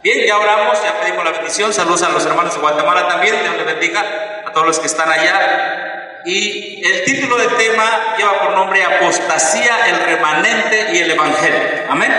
Bien, ya oramos, ya pedimos la bendición. Saludos a los hermanos de Guatemala también. Dios les bendiga a todos los que están allá. Y el título del tema lleva por nombre Apostasía, el remanente y el evangelio. Amén.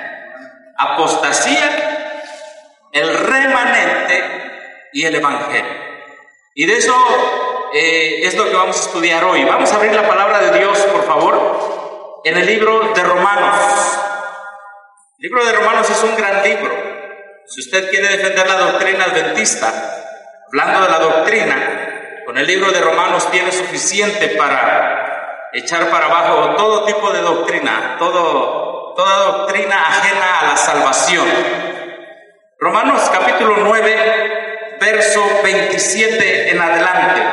Apostasía, el remanente y el evangelio. Y de eso es lo que vamos a estudiar hoy. Vamos a abrir la palabra de Dios, por favor, en el libro de Romanos. El libro de Romanos es un gran libro. Si usted quiere defender la doctrina adventista, hablando de la doctrina, con el libro de Romanos tiene suficiente para echar para abajo todo tipo de doctrina, toda doctrina ajena a la salvación. Romanos capítulo 9, verso 27 en adelante.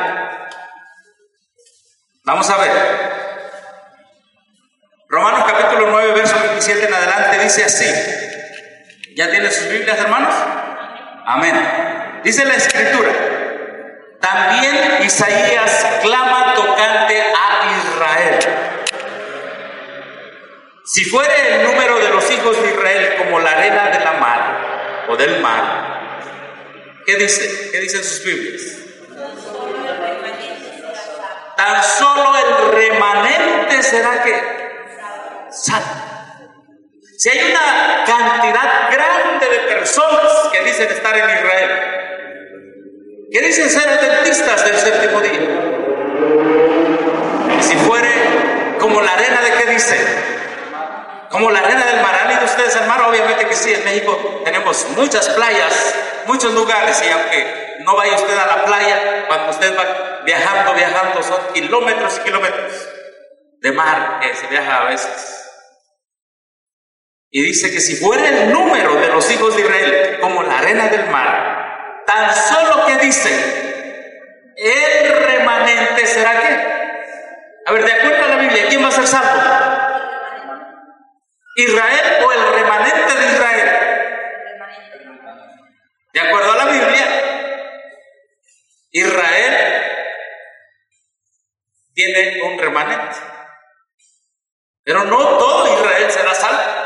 Vamos a ver. Romanos capítulo 9, verso 27 en adelante dice así. ¿Ya tienen sus Biblias, hermanos? Amén. Dice la Escritura: también Isaías clama tocante a Israel. Si fuere el número de los hijos de Israel como la arena de la mar o del mar. ¿Qué dice? ¿Qué dicen sus Biblias? Tan solo el remanente será que salvo. Si hay una cantidad grande de personas que dicen estar en Israel, que dicen ser adventistas del séptimo día, y si fuere como la arena de, ¿qué dice? Como la arena del mar. ¿Han ido ustedes al mar? Obviamente que sí. En México tenemos muchas playas, muchos lugares, y aunque no vaya usted a la playa, cuando usted va viajando, son kilómetros y kilómetros de mar que se viaja a veces. Y dice que si fuera el número de los hijos de Israel como la arena del mar, tan solo que dice, el remanente será ¿qué? A ver, de acuerdo a la Biblia, ¿quién va a ser salvo? ¿Israel o el remanente de Israel? De acuerdo a la Biblia, Israel tiene un remanente, pero no todo Israel será salvo,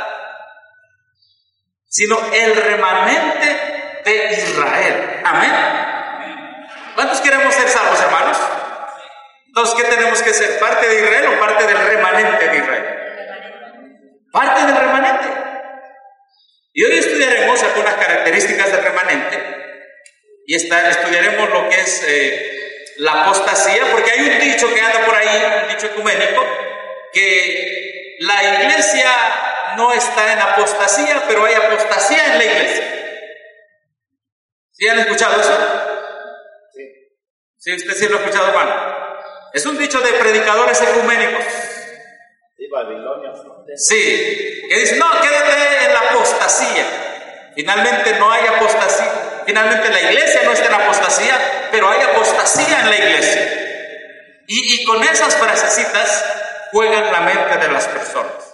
sino el remanente de Israel. Amén. ¿Cuántos queremos ser salvos, hermanos? Entonces, ¿qué tenemos que ser? ¿Parte de Israel o parte del remanente de Israel? Parte del remanente. Y hoy estudiaremos algunas características del remanente y estudiaremos lo que es la apostasía, porque hay un dicho que anda por ahí, un dicho ecuménico, que la iglesia no está en apostasía, pero hay apostasía en la iglesia. ¿Sí han escuchado eso? Sí. ¿Sí? ¿Usted sí lo ha escuchado, hermano? Es un dicho de predicadores ecuménicos. Sí, babilonios. Sí, que dicen, no, quédate en la apostasía. Finalmente no hay apostasía. Finalmente la iglesia no está en apostasía, pero hay apostasía en la iglesia. Y con esas frasecitas juegan la mente de las personas.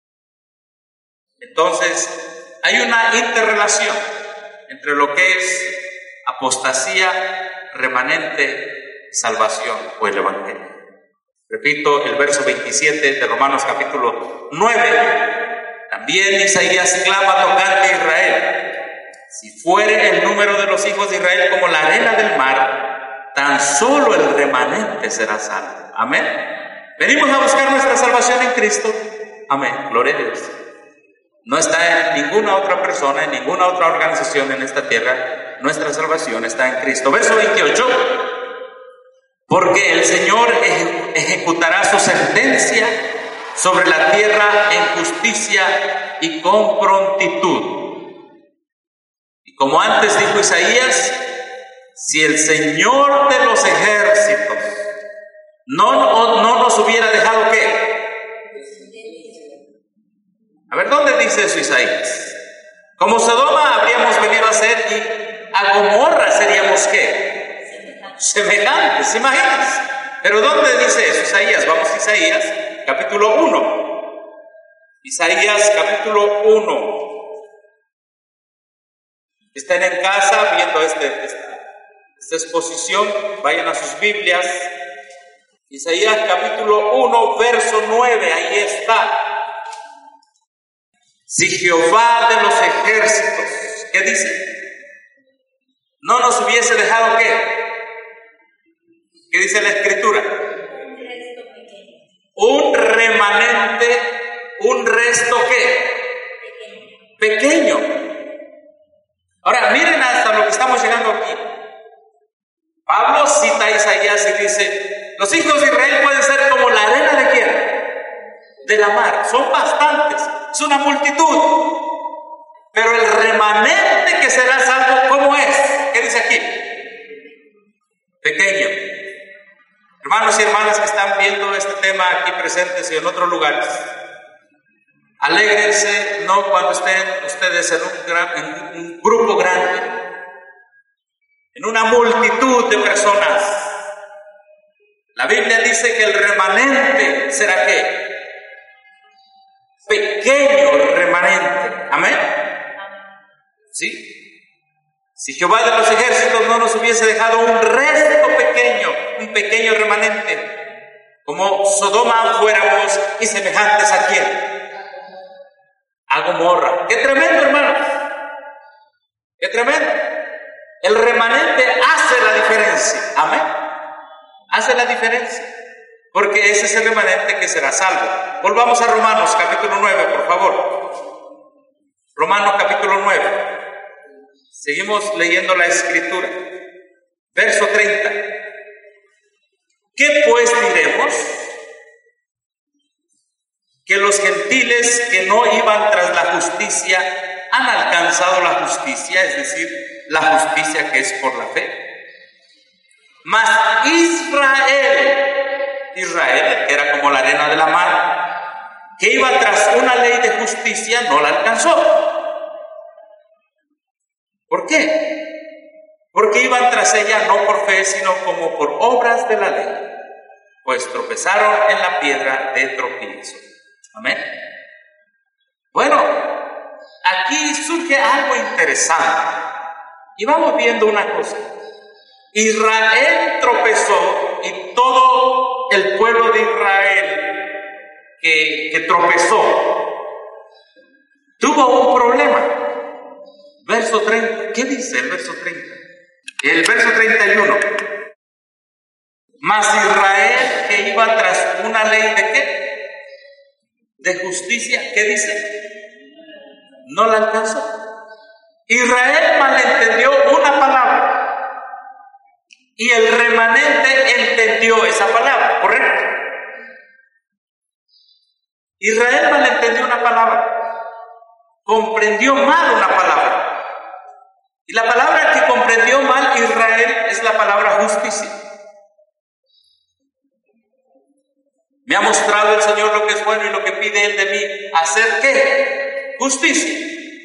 Entonces, hay una interrelación entre lo que es apostasía, remanente, salvación o el evangelio. Repito, el verso 27 de Romanos capítulo 9. También Isaías clama tocante a Israel. Si fuere el número de los hijos de Israel como la arena del mar, tan solo el remanente será salvo. Amén. Venimos a buscar nuestra salvación en Cristo. Amén. Gloria a Dios. No está en ninguna otra persona, en ninguna otra organización en esta tierra. Nuestra salvación está en Cristo. Verso 28. Porque el Señor ejecutará su sentencia sobre la tierra en justicia y con prontitud. Y como antes dijo Isaías, si el Señor de los ejércitos no nos hubiera dejado, ¿qué? A ver, ¿dónde dice eso Isaías? Como Sodoma habríamos venido a ser y a Gomorra seríamos ¿qué? Semejantes, imagínense. Pero ¿dónde dice eso Isaías? Vamos a Isaías, capítulo 1. Isaías, capítulo 1. Estén en casa viendo esta exposición, vayan a sus Biblias. Isaías, capítulo 1, verso 9, ahí está. Si Jehová de los ejércitos ¿qué dice? No nos hubiese dejado ¿qué? ¿Qué dice la Escritura? Un remanente, un resto ¿qué? Pequeño. Ahora, miren hasta lo que estamos llegando aquí. Pablo cita a Isaías y dice, los hijos de Israel pueden ser como la arena ¿de quién? De la mar. Son bastantes, es una multitud. Pero el remanente que será salvo, ¿cómo es? ¿Qué dice aquí? Pequeño. Hermanos y hermanas que están viendo este tema aquí presentes y en otros lugares, alégrense no cuando estén ustedes en un grupo grande, en una multitud de personas. La Biblia dice que el remanente será ¿qué? Pequeño remanente. Amén. ¿Sí? Si Jehová de los ejércitos no nos hubiese dejado un resto pequeño, un pequeño remanente, como Sodoma fuéramos y semejantes a quién? A Gomorra. ¡Qué tremendo, hermanos! ¡Qué tremendo! El remanente hace la diferencia. Amén. Hace la diferencia. Porque ese es el remanente que será salvo. Volvamos a Romanos capítulo 9, por favor. Romanos capítulo 9. Seguimos leyendo la Escritura. Verso 30. ¿Qué pues diremos? Que los gentiles que no iban tras la justicia han alcanzado la justicia, es decir, la justicia que es por la fe. Mas Israel, que era como la arena de la mar, que iba tras una ley de justicia, no la alcanzó. ¿Por qué? Porque iban tras ella no por fe, sino como por obras de la ley, pues tropezaron en la piedra de tropiezo. Amén. Bueno, aquí surge algo interesante y vamos viendo una cosa. Israel tropezó y todo el pueblo de Israel que tropezó tuvo un problema. Verso 30, ¿qué dice el verso 30? El verso 31. Mas Israel que iba tras una ley ¿de qué? De justicia, ¿qué dice? No la alcanzó. Israel malentendió una palabra y el remanente entendió esa palabra, ¿correcto? Israel malentendió una palabra, comprendió mal una palabra. Y la palabra que comprendió mal Israel es la palabra justicia. Me ha mostrado el Señor lo que es bueno y lo que pide Él de mí. ¿Hacer qué? Justicia.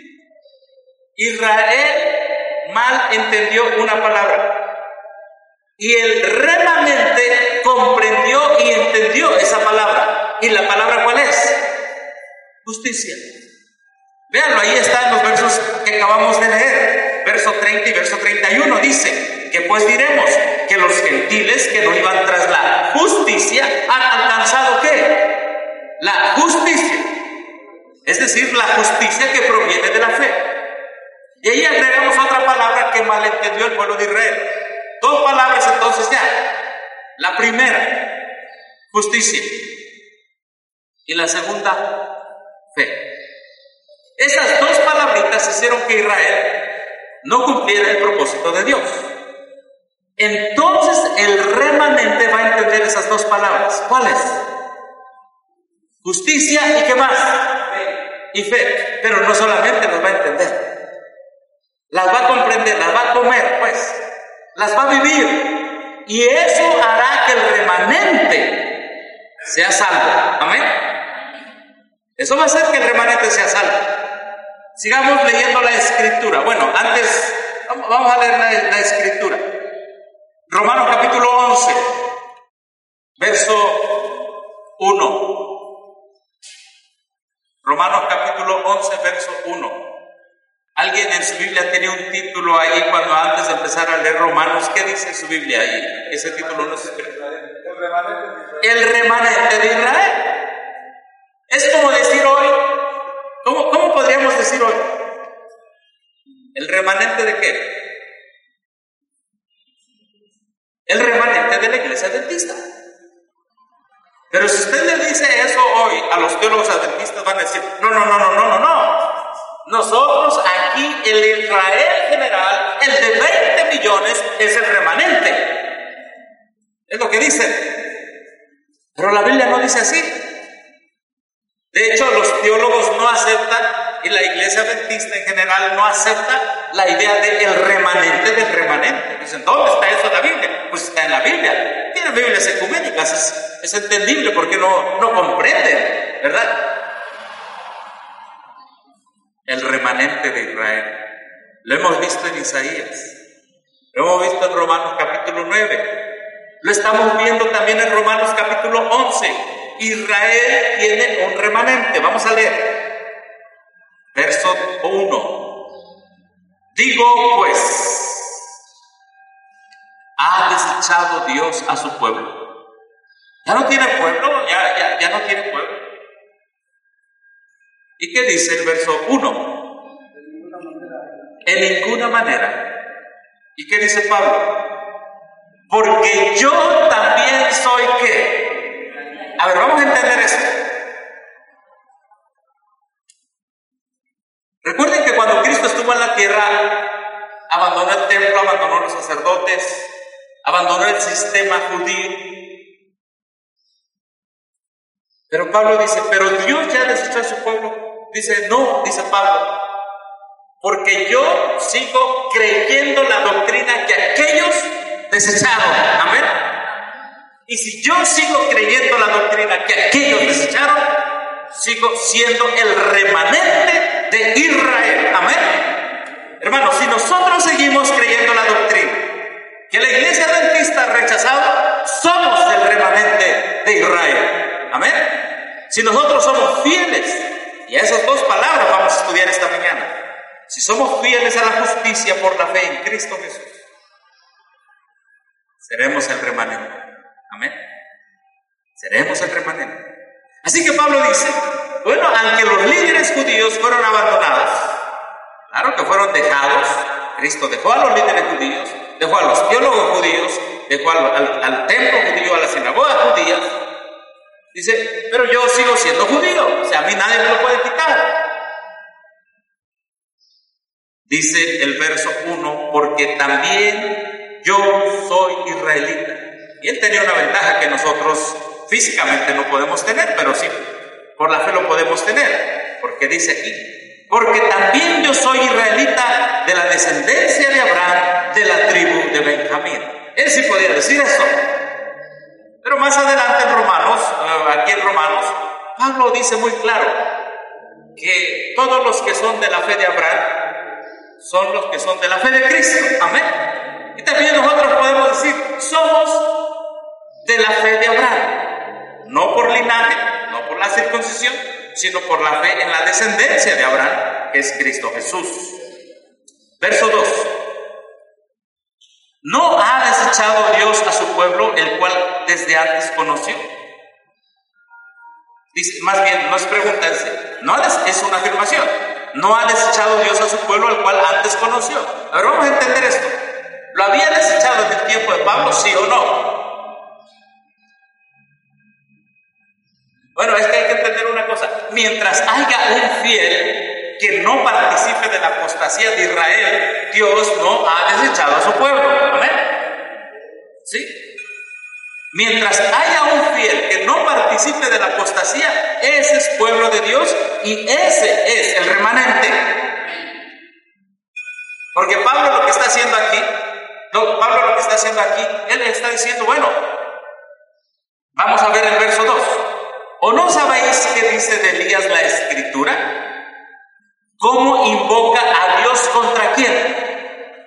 Israel mal entendió una palabra. Y el remanente comprendió y entendió esa palabra. ¿Y la palabra cuál es? Justicia. Véanlo, ahí está en los versos que acabamos de leer. Verso 30 y verso 31 dice, que pues diremos que los gentiles que no iban tras la justicia han alcanzado ¿qué? La justicia. Es decir, la justicia que proviene de la fe. Y ahí agregamos otra palabra que malentendió el pueblo de Israel. Dos palabras entonces ya. La primera, justicia. Y la segunda, fe. Esas dos palabritas hicieron que Israel no cumpliera el propósito de Dios. Entonces el remanente va a entender esas dos palabras. ¿Cuáles? Justicia y ¿qué más? Fe. Y fe. Pero no solamente las va a entender, las va a comprender, las va a comer, pues, las va a vivir. Y eso hará que el remanente sea salvo. Amén. Eso va a hacer que el remanente sea salvo. Sigamos leyendo la Escritura. Bueno, antes vamos a leer la Escritura. Romanos capítulo 11, verso 1. Romanos capítulo 11, verso 1. ¿Alguien en su Biblia tiene un título ahí cuando antes de empezar a leer Romanos? ¿Qué dice su Biblia ahí? Ese título no se escribe. El remanente de Israel. Es como decir hoy, ¿cómo podríamos decir hoy? El remanente de qué? El remanente de la iglesia adventista. Pero si usted le dice eso hoy a los teólogos adventistas, van a decir, no. Nosotros aquí, el Israel general, el de 20 millones, es el remanente. Es lo que dicen. Pero la Biblia no dice así. De hecho, los teólogos no aceptan, y la iglesia adventista en general no acepta la idea del remanente del remanente. Dicen, ¿dónde está eso en la Biblia? Pues está en la Biblia. Tienen Biblias ecuménicas, es entendible porque no comprenden, ¿verdad? El remanente de Israel. Lo hemos visto en Isaías. Lo hemos visto en Romanos capítulo 9. Lo estamos viendo también en Romanos capítulo 11. Israel tiene un remanente. Vamos a leer. Verso 1. Digo pues, ¿ha desechado Dios a su pueblo? ¿Ya no tiene pueblo? ¿Ya no tiene pueblo? ¿Y qué dice el verso 1? En ninguna manera. ¿Y qué dice Pablo? Porque yo también soy ¿qué? A ver, vamos a entender eso. Recuerden que cuando Cristo estuvo en la tierra, abandonó el templo, abandonó los sacerdotes, abandonó el sistema judío. Pero Pablo dice, pero Dios ya desechó a su pueblo. Dice, no, dice Pablo, porque yo sigo creyendo la doctrina que aquellos desecharon. Amén. Y si yo sigo creyendo la doctrina que aquellos desecharon, sigo siendo el remanente de Israel. Amén. Hermanos, si nosotros seguimos creyendo la doctrina que la iglesia adventista ha rechazado, somos el remanente de Israel. Amén. Si nosotros somos fieles, y a esas dos palabras vamos a estudiar esta mañana, si somos fieles a la justicia por la fe en Cristo Jesús, seremos el remanente. Amén. Seremos el remanente. Así que Pablo dice, bueno, aunque los líderes judíos fueron abandonados, claro que fueron dejados, Cristo dejó a los líderes judíos, dejó a los teólogos judíos, dejó al templo judío, a las sinagogas judías. Dice, pero yo sigo siendo judío, o sea, a mí nadie me lo puede quitar. Dice el verso 1, porque también yo soy israelita. Y él tenía una ventaja que nosotros físicamente no podemos tener, pero sí, por la fe lo podemos tener, porque dice aquí, porque también yo soy israelita de la descendencia de Abraham, de la tribu de Benjamín. Él sí podía decir eso. Pero más adelante en Romanos, aquí en Romanos, Pablo dice muy claro que todos los que son de la fe de Abraham son los que son de la fe de Cristo. Amén. Y también nosotros podemos decir, somos de la fe de Abraham, no por linaje, no por la circuncisión, sino por la fe en la descendencia de Abraham, que es Cristo Jesús. Verso 2. ¿No ha desechado Dios a su pueblo, el cual desde antes conoció? Dice, más bien, no es pregunta, es una afirmación. ¿No ha desechado Dios a su pueblo, al cual antes conoció? A ver, vamos a entender esto. ¿Lo había desechado en el tiempo de Pablo, sí o no? Bueno, es que hay que entender una cosa. Mientras haya un fiel que no participe de la apostasía de Israel, Dios no ha desechado a su pueblo. ¿Amén? ¿Sí? Mientras haya un fiel que no participe de la apostasía, ese es pueblo de Dios y ese es el remanente. Porque Pablo lo que está haciendo aquí, él está diciendo, bueno, vamos a ver el verso 2. ¿O no sabéis qué dice de Elías la Escritura? ¿Cómo invoca a Dios contra quién?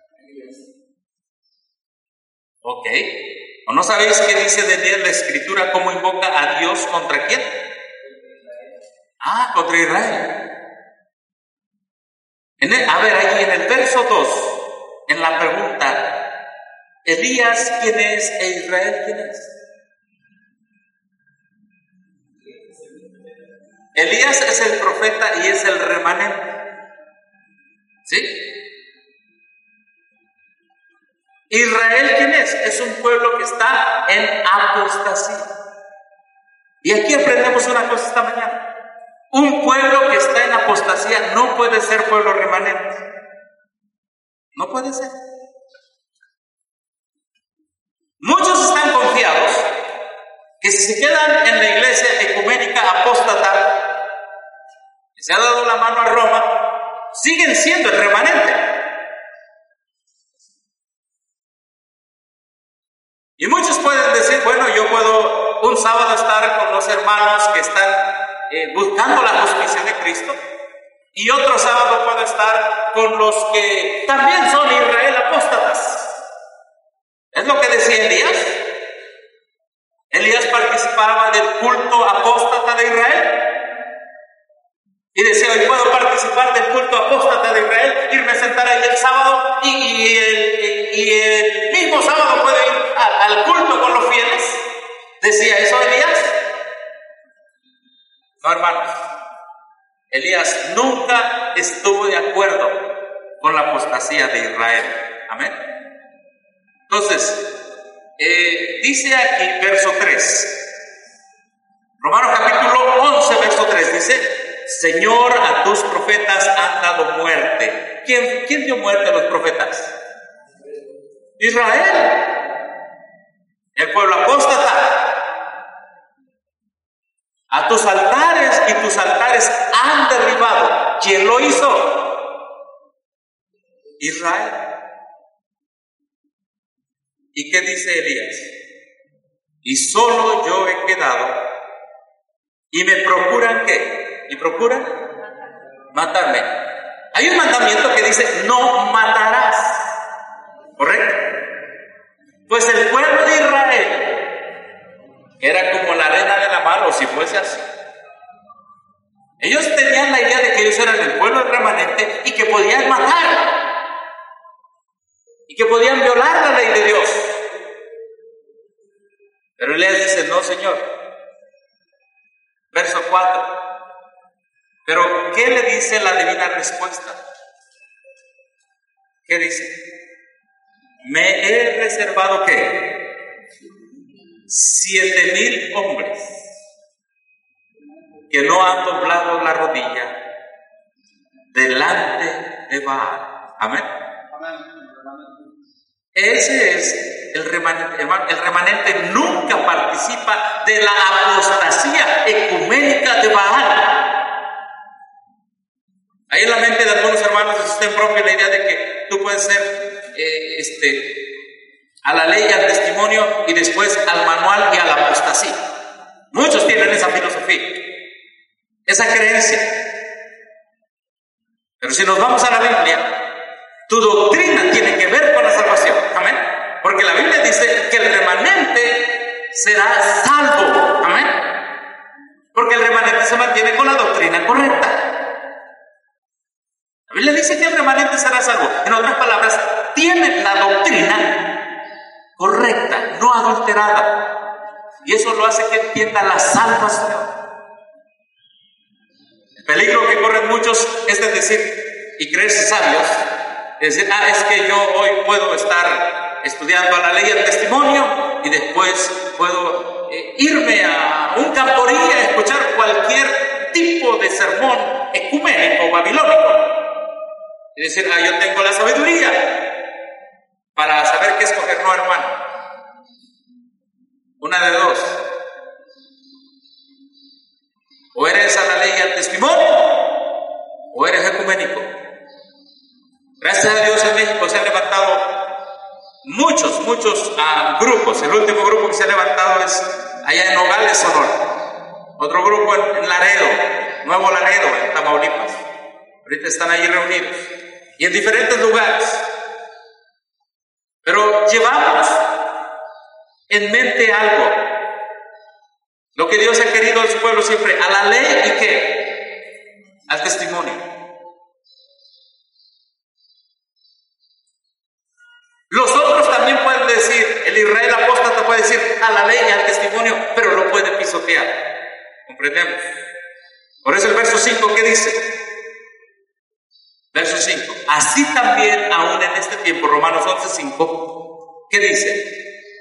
Ok. ¿O no sabéis qué dice de Elías la Escritura? ¿Cómo invoca a Dios contra quién? Contra Israel. A ver, allí en el verso 2, en la pregunta, ¿Elías quién es e Israel quién es? Elías es el profeta y es el remanente. ¿Sí? Israel, ¿quién es? Es un pueblo que está en apostasía. Y aquí aprendemos una cosa esta mañana. Un pueblo que está en apostasía no puede ser pueblo remanente. No puede ser. Muchos están confiados que si se quedan en la iglesia ecuménica apóstata, que se ha dado la mano a Roma, siguen siendo el remanente. Y muchos pueden decir, bueno, yo puedo un sábado estar con los hermanos que están buscando la justicia de Cristo, y otro sábado puedo estar con los que también son Israel apóstatas. Es lo que decía Elías. Elías participaba del culto apóstata de Israel. Y decía, hoy puedo participar del culto apóstata de Israel, irme a sentar ahí el sábado y el mismo sábado puedo ir al culto con los fieles. ¿Decía eso Elías? No, hermanos. Elías nunca estuvo de acuerdo con la apostasía de Israel. Amén. Entonces, dice aquí, verso 3. Romanos capítulo 11, verso 3 dice: Señor, a tus profetas han dado muerte. ¿Quién dio muerte a los profetas? Israel, el pueblo apóstata. A tus altares, y tus altares han derribado. ¿Quién lo hizo? Israel. ¿Y qué dice Elías? Y solo yo he quedado, y me procuran ¿qué? ¿Y procuran? Matarme. Hay un mandamiento que dice, no matarás. ¿Correcto? Pues el pueblo de Israel, que era como la arena de la mar, o si fuese así, ellos tenían la idea de que ellos eran el pueblo remanente y que podían matar y que podían violar la ley de Dios. Pero Elías dice, no, Señor. Verso 4. Pero ¿qué le dice la divina respuesta? ¿Qué dice? Me he reservado ¿qué? 7,000 hombres que no han doblado la rodilla delante de Baal. Amén. Ese es el remanente. El remanente nunca participa de la apostasía ecuménica de Baal. Hay en la mente de algunos hermanos existe en propio la idea de que tú puedes ser a la ley y al testimonio y después al manual y a la apostasía. Muchos tienen esa filosofía, esa creencia. Pero si nos vamos a la Biblia, tu doctrina tiene que ver con la salvación. Amén. Porque la Biblia dice que el remanente será salvo. Amén. Porque el remanente se mantiene con la doctrina correcta. La Biblia dice que el remanente será salvo. En otras palabras, tiene la doctrina correcta, no adulterada. Y eso lo hace que entienda la salvación. El peligro que corren muchos es de decir y creerse sabios. Es decir, es que yo hoy puedo estar estudiando a la ley y al testimonio y después puedo irme a un camporí a escuchar cualquier tipo de sermón ecuménico babilónico. Y decir, yo tengo la sabiduría para saber qué escoger. No, hermano. Una de dos. O eres a la ley y al testimonio, o eres ecuménico. Gracias a Dios en México se han levantado muchos grupos. El último grupo que se ha levantado es allá en Nogales, Sonora. Otro grupo en Laredo, Nuevo Laredo, en Tamaulipas. Ahorita están ahí reunidos. Y en diferentes lugares. Pero llevamos en mente algo. Lo que Dios ha querido en su pueblo siempre, a la ley y ¿qué? Al testimonio. Los otros también pueden decir, el Israel apóstata puede decir a la ley y al testimonio, pero lo puede pisotear. ¿Comprendemos? Por eso el verso 5, ¿qué dice? Verso 5. Así también, aún en este tiempo, Romanos 11:5, ¿Qué dice?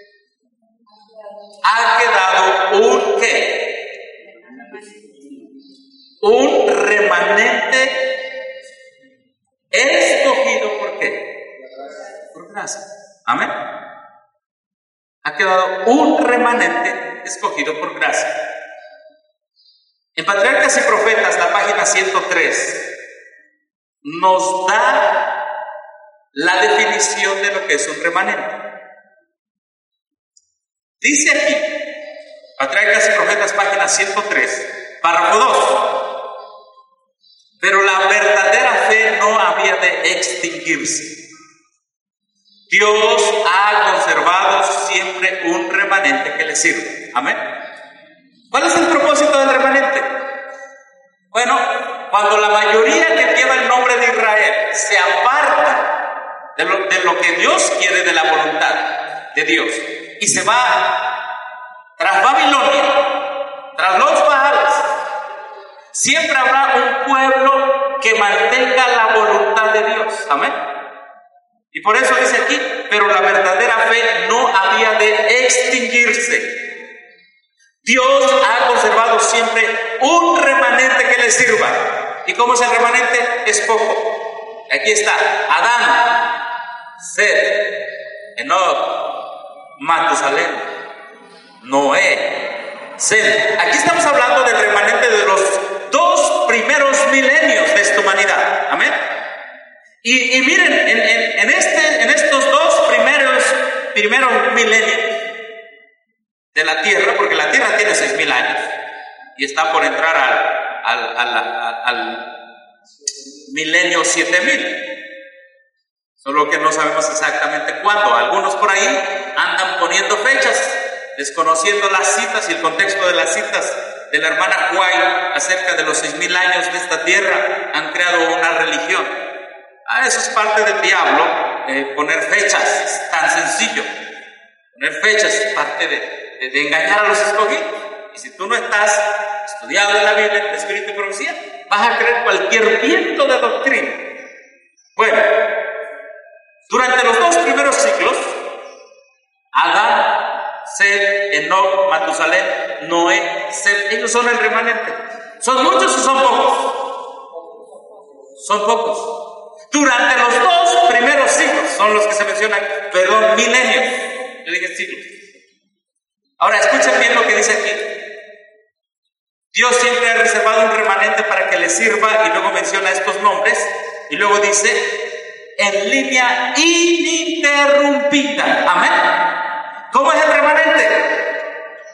Ha quedado un ¿qué? Un remanente escogido, ¿por qué? Por gracia. Amén. Ha quedado un remanente escogido por gracia. En Patriarcas y Profetas, la página 103, nos da la definición de lo que es un remanente. Dice aquí, Patriarcas y Profetas, página 103, párrafo 2. Pero la verdadera fe no había de extinguirse. Dios ha conservado siempre un remanente que le sirve. Amén. ¿Cuál es el propósito del remanente? Bueno, cuando la mayoría que lleva el nombre de Israel se aparta de lo que Dios quiere, de la voluntad de Dios, y se va tras Babilonia, tras los Baales, siempre habrá un pueblo que mantenga la voluntad de Dios. Amén. Y por eso dice aquí, pero la verdadera fe no había de extinguirse. Dios ha conservado siempre un remanente que le sirva. ¿Y cómo es el remanente? Es poco. Aquí está Adán, Set, Enoc, Matusalén, Noé, Sem. Aquí estamos hablando del remanente de los 2 primeros milenios de esta humanidad. Amén. Y miren, en estos 2 primeros milenios de la tierra, porque la tierra tiene 6,000 años y está por entrar al milenio 7,000. Solo que no sabemos exactamente cuándo. Algunos por ahí andan poniendo fechas, desconociendo las citas y el contexto de las citas de la hermana White acerca de los 6,000 años de esta tierra. Han creado una religión. Eso es parte del diablo, poner fechas, es tan sencillo. Poner fechas es parte de engañar a los escogidos. Y si tú no estás estudiado en la Biblia, el Espíritu y profecía, vas a creer cualquier viento de doctrina. Bueno, durante los 2 primeros siglos, Adán, Set, Enoc, Matusalén, Noé, Sem, ellos son el remanente. ¿Son muchos o son pocos? Son pocos. Durante los 2 primeros siglos, son los que se mencionan, milenios. Yo dije siglos. Ahora escuchen bien lo que dice aquí. Dios siempre ha reservado un remanente para que le sirva, y luego menciona estos nombres, y luego dice, en línea ininterrumpida. Amén. ¿Cómo es el remanente?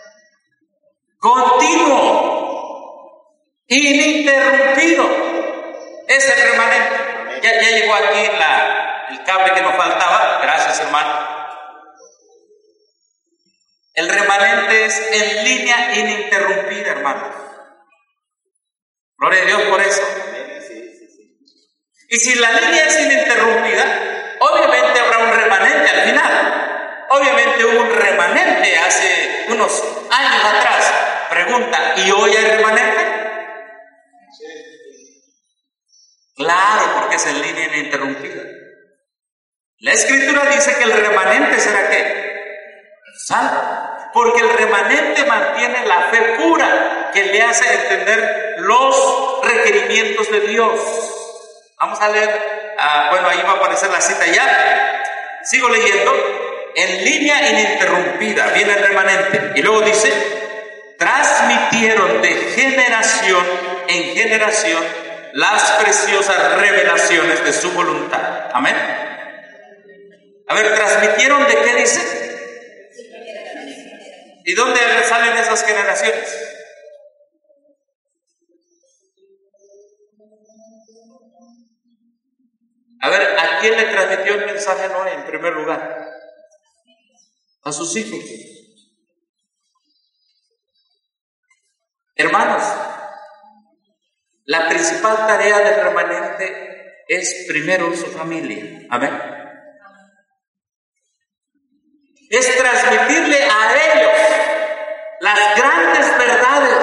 Continuo, ininterrumpido. Es el remanente. Ya llegó aquí el cable que nos faltaba. Gracias, hermano. El remanente es en línea ininterrumpida, hermano. Gloria a Dios por eso. Y si la línea es ininterrumpida, obviamente habrá un remanente al final. Obviamente hubo un remanente hace unos años atrás. Pregunta, ¿y hoy hay remanente? Claro, porque es en línea ininterrumpida. La Escritura dice que el remanente será ¿qué? Salvo. Porque el remanente mantiene la fe pura que le hace entender los requerimientos de Dios. Vamos a leer, ahí va a aparecer la cita ya. Sigo leyendo. En línea ininterrumpida viene el remanente. Y luego dice, transmitieron de generación en generación las preciosas revelaciones de su voluntad. Amén. A ver, ¿transmitieron de qué dice? ¿Y dónde salen esas generaciones? A ver, ¿a quién le transmitió el mensaje Noé en primer lugar? A sus hijos. Hermanos, la principal tarea del remanente es primero su familia. Amén. Es transmitirle a ellos las grandes verdades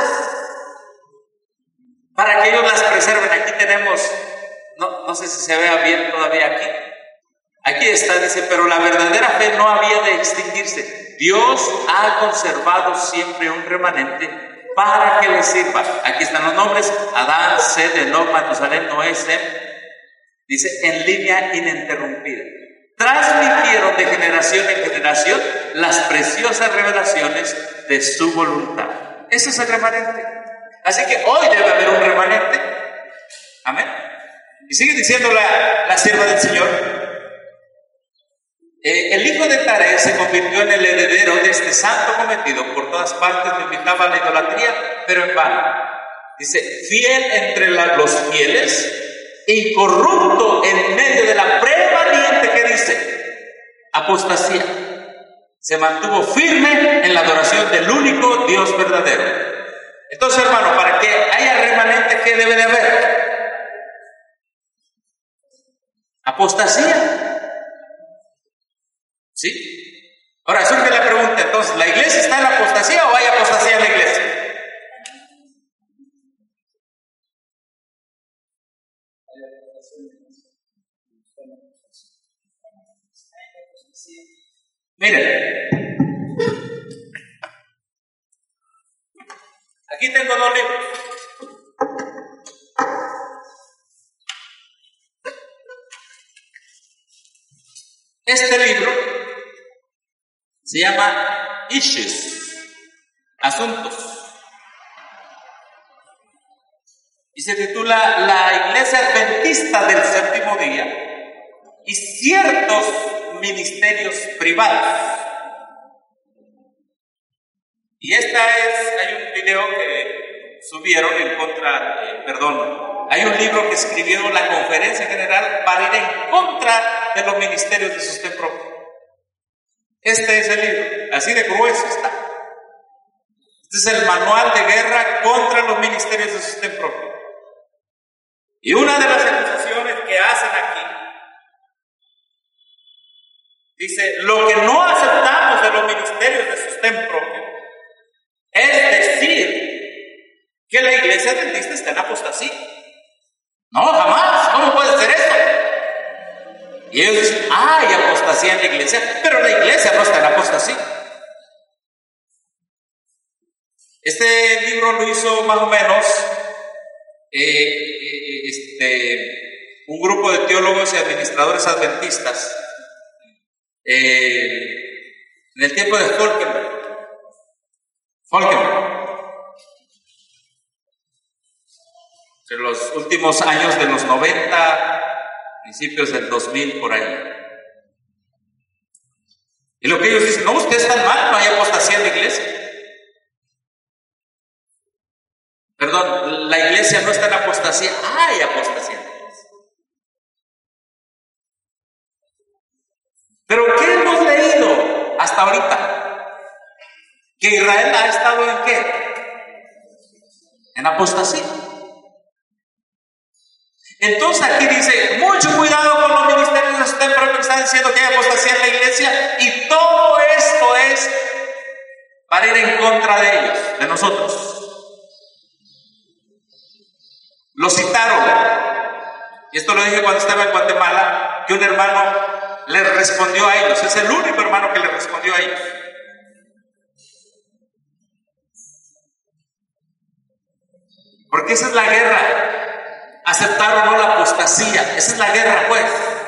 para que ellos las preserven. Aquí tenemos, no sé si se vea bien todavía aquí Aquí está, dice, pero la verdadera fe no había de extinguirse. Dios ha conservado siempre un remanente para que le sirva. Aquí están los nombres: Adán, Sed, Enoc, Matusalén, Noé, Sem. Dice, en línea ininterrumpida. Transmitieron de generación en generación las preciosas revelaciones de su voluntad. Ese es el remanente. Así que hoy debe haber un remanente. Amén. Y sigue diciendo la sierva del Señor. El hijo de Taré se convirtió en el heredero de este santo cometido. Por todas partes me invitaba a la idolatría, pero en vano. Dice, fiel entre los fieles, incorrupto en medio de la prevaliente, que dice, apostasía. Se mantuvo firme en la adoración del único Dios verdadero. Entonces, hermano, para que haya remanente, ¿qué debe de haber? Apostasía. ¿Sí? Ahora surge la pregunta, entonces, ¿la iglesia está en la apostasía o hay apostasía en la iglesia? Miren, aquí tengo dos libros. Este libro se llama Issues, Asuntos, y se titula La Iglesia Adventista del Séptimo Día y ciertos ministerios privados. Y hay un video que subieron en contra, hay un libro que escribió la Conferencia General para ir en contra de los ministerios de sostén propio. Este es el libro, así de grueso está. Este es el manual de guerra contra los ministerios de sostén propio. Y una de las acusaciones que hacen aquí dice, lo que no aceptamos de los ministerios de sostén propio es decir que la iglesia adventista está en apostasía. No, jamás. ¿Cómo puede ser eso? Y ellos dicen, hay apostasía en la iglesia, pero la iglesia no está en apostasía. Este libro lo hizo más o menos un grupo de teólogos y administradores adventistas en el tiempo de Falkenberg. En los últimos años de los 90, principios del 2000, por ahí. Y lo que ellos dicen, no, ustedes están mal, no hay apostasía en la iglesia. Perdón, la iglesia no está en apostasía, hay apostasía en la iglesia. Pero ¿qué hemos leído hasta ahorita? Que Israel ha estado ¿en qué? En apostasía. Entonces aquí dice, mucho cuidado con los ministerios de sostén propio, que están diciendo que hay apostasía en la iglesia, y todo esto es para ir en contra de ellos, de nosotros. Lo citaron, y esto lo dije cuando estaba en Guatemala, que un hermano le respondió a ellos, es el único hermano que le respondió a ellos. Porque esa es la guerra. Aceptar o no la apostasía, esa es la guerra, pues.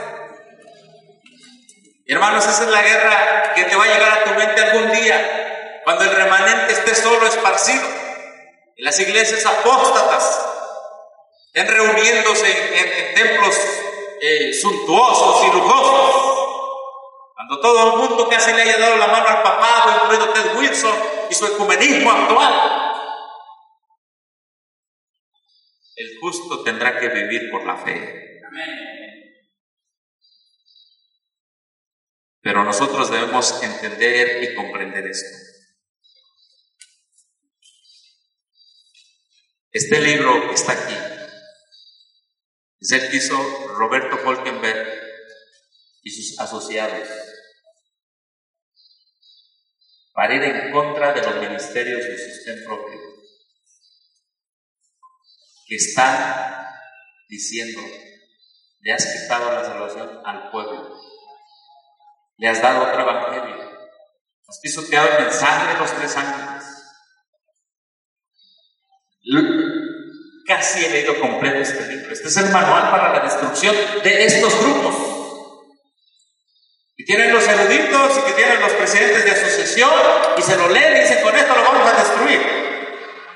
Hermanos, esa es la guerra que te va a llegar a tu mente algún día, cuando el remanente esté solo esparcido y las iglesias apóstatas estén reuniéndose en templos suntuosos y lujosos, cuando todo el mundo casi le haya dado la mano al papado, incluido Ted Wilson y su ecumenismo actual. El justo tendrá que vivir por la fe. Amén. Pero nosotros debemos entender y comprender esto. Este libro que está aquí es el que hizo Roberto Falkenberg y sus asociados para ir en contra de los ministerios de sostén propio, que está diciendo, le has quitado la salvación al pueblo. Le has dado otro evangelio. Has pisoteado el mensaje de los 3 ángeles. Casi he leído completo este libro. Este es el manual para la destrucción de estos grupos. Y tienen los eruditos y que tienen los presidentes de asociación y se lo leen y dicen: con esto lo vamos a destruir.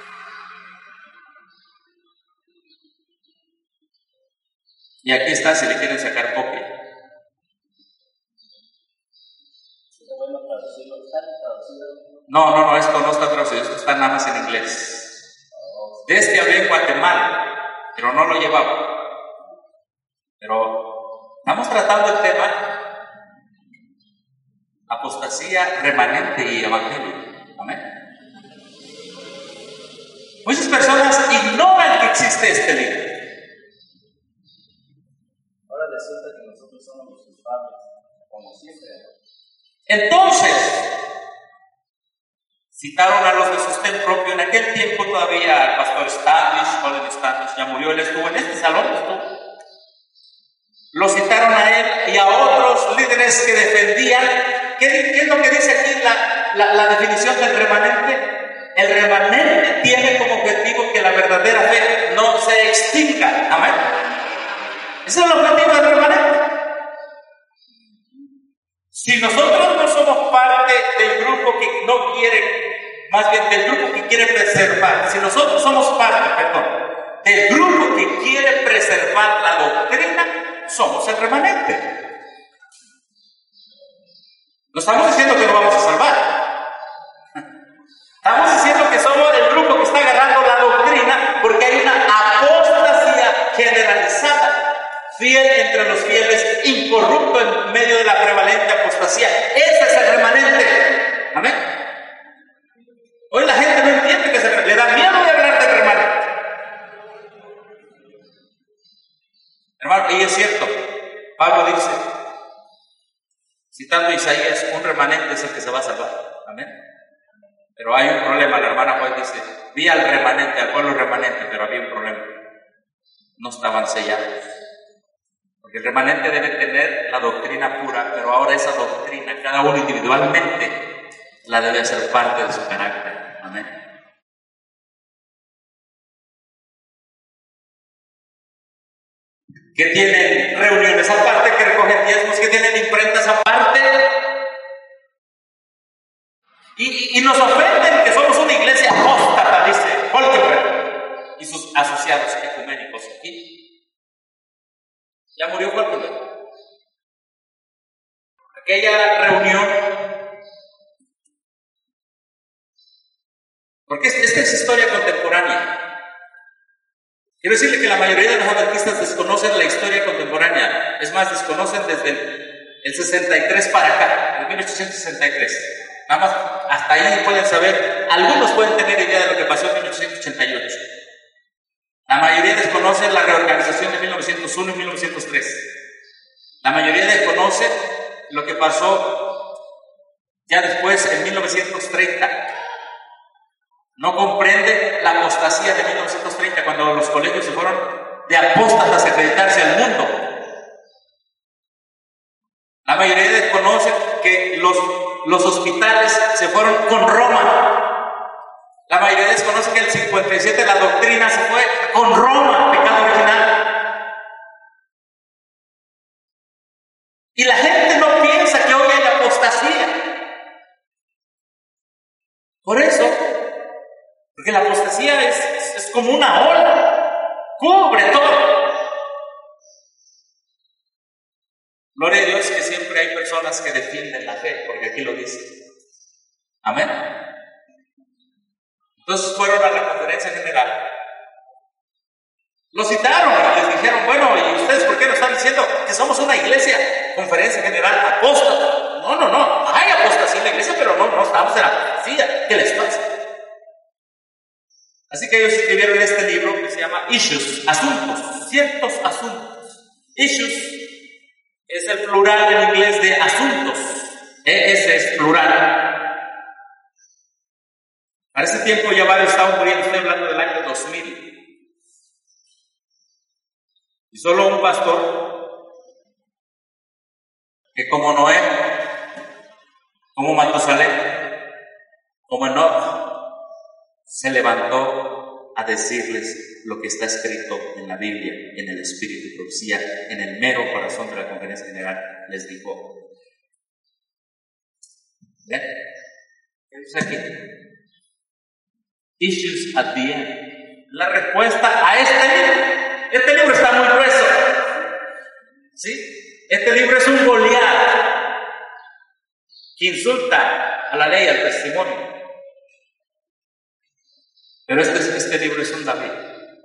Y aquí está si le quieren sacar copia. No, esto no está traducido, esto está nada más en inglés. De este hablé en Guatemala, pero no lo llevaba. Pero estamos tratando el tema apostasía, remanente y evangelio. Amén. Muchas personas ignoran que existe este libro. Ahora resulta que nosotros somos los culpables, como siempre. Entonces, citaron a los de sostén propio. En aquel tiempo todavía el pastor Standish, Colin Standish, ya murió, él estuvo en este salón, Lo citaron a él y a otros líderes que defendían. ¿Qué es lo que dice aquí la definición del remanente? El remanente tiene como objetivo que la verdadera fe no se extinga. Amén. Ese es el objetivo del remanente. Si nosotros no somos parte del grupo que no quiere, más bien del grupo que quiere preservar, si nosotros somos parte, del grupo que quiere preservar la doctrina, somos el remanente. No estamos diciendo que no vamos a salvar. Estamos diciendo que somos el grupo que está agarrando la doctrina porque hay una apostasía generalizada, fiel entre los fieles, incorrupto en medio de la prevalente apostasía. Ese es el remanente. Amén. Hoy la gente no entiende que le da miedo de hablar del remanente. Hermano, y es cierto, Pablo dice, citando a Isaías, un remanente es el que se va a salvar. Amén. Pero hay un problema. La hermana Juan dice: vi al remanente, al pueblo remanente, pero había un problema. No estaban sellados. Porque el remanente debe tener la doctrina pura, pero ahora esa doctrina, cada uno individualmente, la debe hacer parte de su carácter. Amén. Que tienen reuniones aparte, que recogen diezmos, que tienen imprentas aparte. Y nos ofenden que somos una iglesia apóstata, dice Holkenberg y sus asociados ecuménicos aquí. Ya murió Holkenberg. Aquella reunión, porque esta es historia contemporánea. Quiero decirle que la mayoría de los adventistas desconocen la historia contemporánea. Es más, desconocen desde el 63 para acá, el 1863. Nada más, hasta ahí pueden saber, algunos pueden tener idea de lo que pasó en 1888. La mayoría desconocen la reorganización de 1901 y 1903. La mayoría desconoce lo que pasó ya después en 1930. No comprende la apostasía de 1930, cuando los colegios se fueron de apóstatas a acreditarse al mundo. La mayoría desconoce que los hospitales se fueron con Roma. La mayoría desconoce que el 57 la doctrina se fue con Roma, pecado original. Y la gente no piensa que hoy hay apostasía. Por eso, porque la apostasía es como una ola, cubre todo. Gloria a Dios que siempre hay personas que defienden la fe, porque aquí lo dice. Amén. Entonces fueron a la conferencia general. Lo citaron y les dijeron: bueno, ¿y ustedes por qué nos están diciendo que somos una iglesia, conferencia general, apóstata? No, hay apostasía en la iglesia, pero no estamos en la apostasía. ¿Qué les pasa? Así que ellos escribieron este libro que se llama Issues, asuntos, ciertos asuntos. Issues es el plural en inglés de asuntos. Ese es plural. Para ese tiempo ya varios estaban muriendo. Estoy hablando del año 2000. Y solo un pastor, que como Noé, como Matusalén, como Enoch, se levantó a decirles lo que está escrito en la Biblia, en el Espíritu y Profecía, en el mero corazón de la Conferencia General. Les dijo, ¿ven? ¿Qué dice aquí? Issues at the end. La respuesta a este libro. Este libro está muy grueso. ¿Sí? Este libro es un Goliat que insulta a la ley, al testimonio. Pero este libro es un David.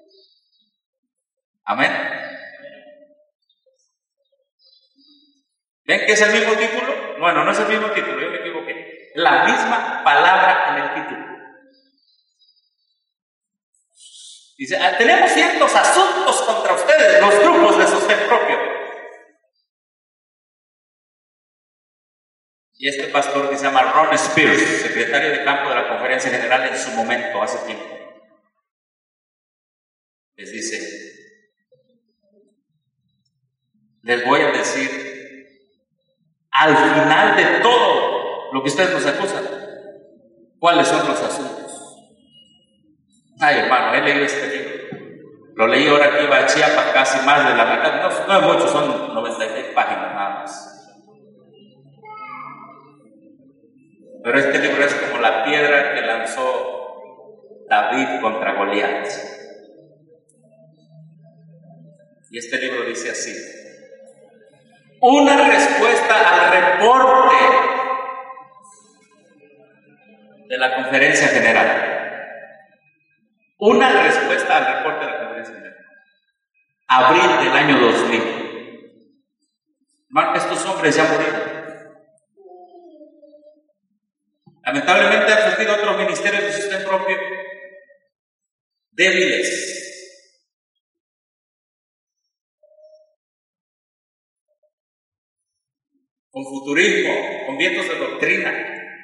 Amén. ¿Ven que es el mismo título? Bueno, no es el mismo título, yo me equivoqué. La misma palabra en el título. Dice, tenemos ciertos asuntos contra ustedes, los grupos de sostén propio. Y este pastor que se llama Ron Spears, secretario de campo de la Conferencia General en su momento, hace tiempo, les dice, les voy a decir al final de todo lo que ustedes nos acusan, cuáles son los asuntos. Ay, hermano, he leído este libro, lo leí ahora que iba a Chiapas, casi más de la mitad, no es mucho, son 96 páginas nada más. Pero este libro es como la piedra que lanzó David contra Goliat. Y este libro dice así: una respuesta al reporte de la Conferencia General. Una respuesta al reporte de la Conferencia General. Abril del año 2000. Marca, estos hombres ya murieron. Lamentablemente han surgido otros ministerios de sostén propio débiles. Con futurismo, con vientos de doctrina.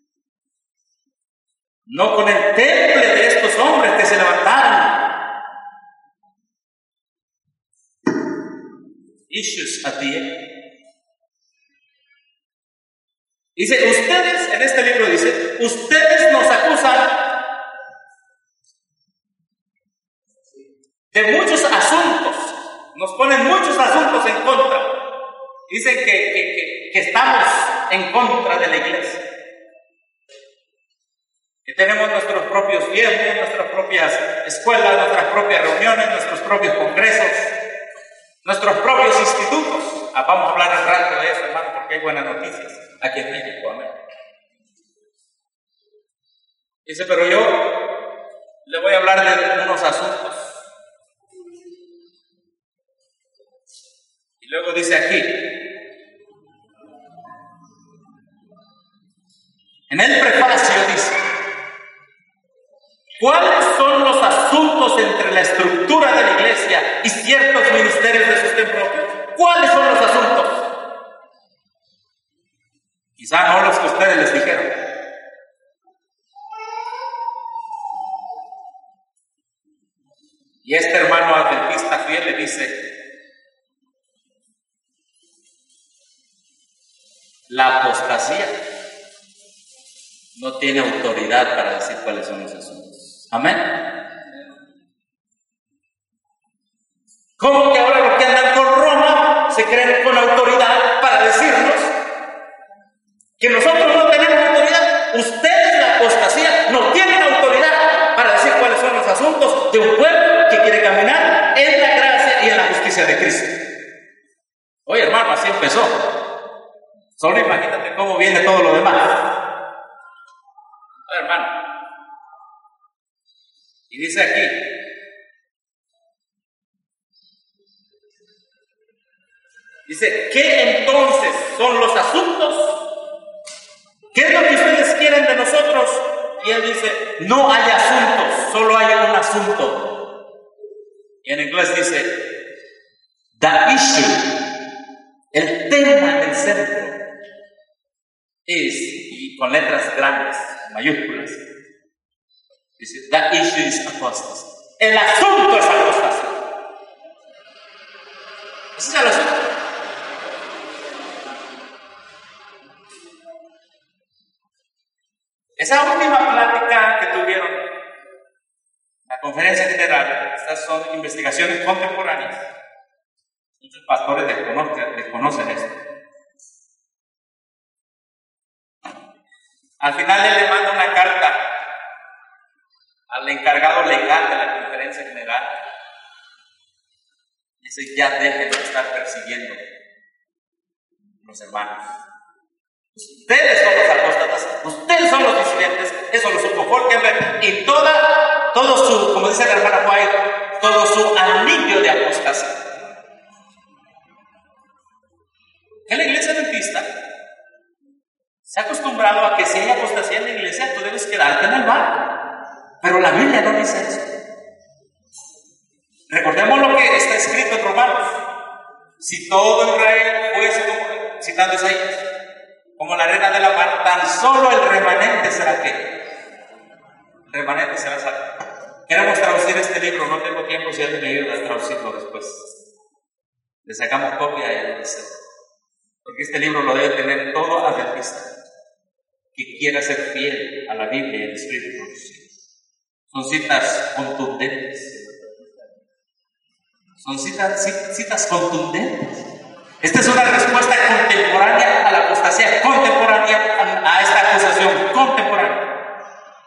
No con el temple de estos hombres que se levantaron. Issues at the end. Dice, ustedes, en este libro dice, ustedes nos acusan de muchos asuntos, nos ponen muchos asuntos en contra. Dicen que estamos en contra de la iglesia, que tenemos nuestros propios diezmos, nuestras propias escuelas, nuestras propias reuniones, nuestros propios congresos, nuestros propios institutos. Vamos a hablar un rato de eso, hermano, porque hay buenas noticias aquí en México. Amén. Dice, pero yo le voy a hablar de unos asuntos. Y luego dice aquí, en el prefacio dice, ¿cuáles son los asuntos entre la estructura de la iglesia y ciertos ministerios de sostén propio? ¿Cuáles son los asuntos? Quizá no los que ustedes les dijeron. Y este hermano adventista fiel le dice, la apostasía no tiene autoridad para decir cuáles son los asuntos. Amén. ¿Cómo que ahora los que andan con Roma se creen con autoridad para decirnos que nosotros no tenemos autoridad? Ustedes, la apostasía, no tienen autoridad para decir cuáles son los asuntos de un pueblo que quiere caminar en la gracia y en la justicia de Cristo. Oye, hermano, así empezó. Solo imagínate cómo viene todo lo demás. Oye, hermano. Y dice aquí, dice, ¿qué entonces son los asuntos? ¿Qué es lo que ustedes quieren de nosotros? Y él dice, no hay asuntos, solo hay un asunto. Y en inglés dice, the issue, el tema del centro, es, y con letras grandes, mayúsculas, dice, the issue is apostasy. El asunto es apostasía. Ese es el asunto. Esa última plática que tuvieron, la conferencia general, estas son investigaciones contemporáneas. Muchos pastores desconocen esto. Al final él le manda una carta al encargado legal de la conferencia general. Dice: ya dejen de estar persiguiendo a los hermanos. Ustedes son los apóstatas, ustedes son los disidentes. Eso lo supo Folkenberg y todo su, como dice la hermana White, todo su anillo de apostasía. En la iglesia adventista se ha acostumbrado a que si hay apostasía en la iglesia, tú debes quedarte en el barco. Pero la Biblia no dice eso. Recordemos lo que está escrito en Romanos. Si todo Israel fuese como, citando Isaías, como la arena de la mar, tan solo el remanente será ¿qué? El remanente será salvo. Queremos traducir este libro, no tengo tiempo, si alguien me ayuda a traducirlo después. Le sacamos copia y lo dice. Porque este libro lo debe tener todo adventista que quiera ser fiel a la Biblia y al Espíritu producido. Son citas contundentes. Son citas contundentes. Esta es una respuesta contemporánea a la apostasía, contemporánea a esta acusación, contemporánea.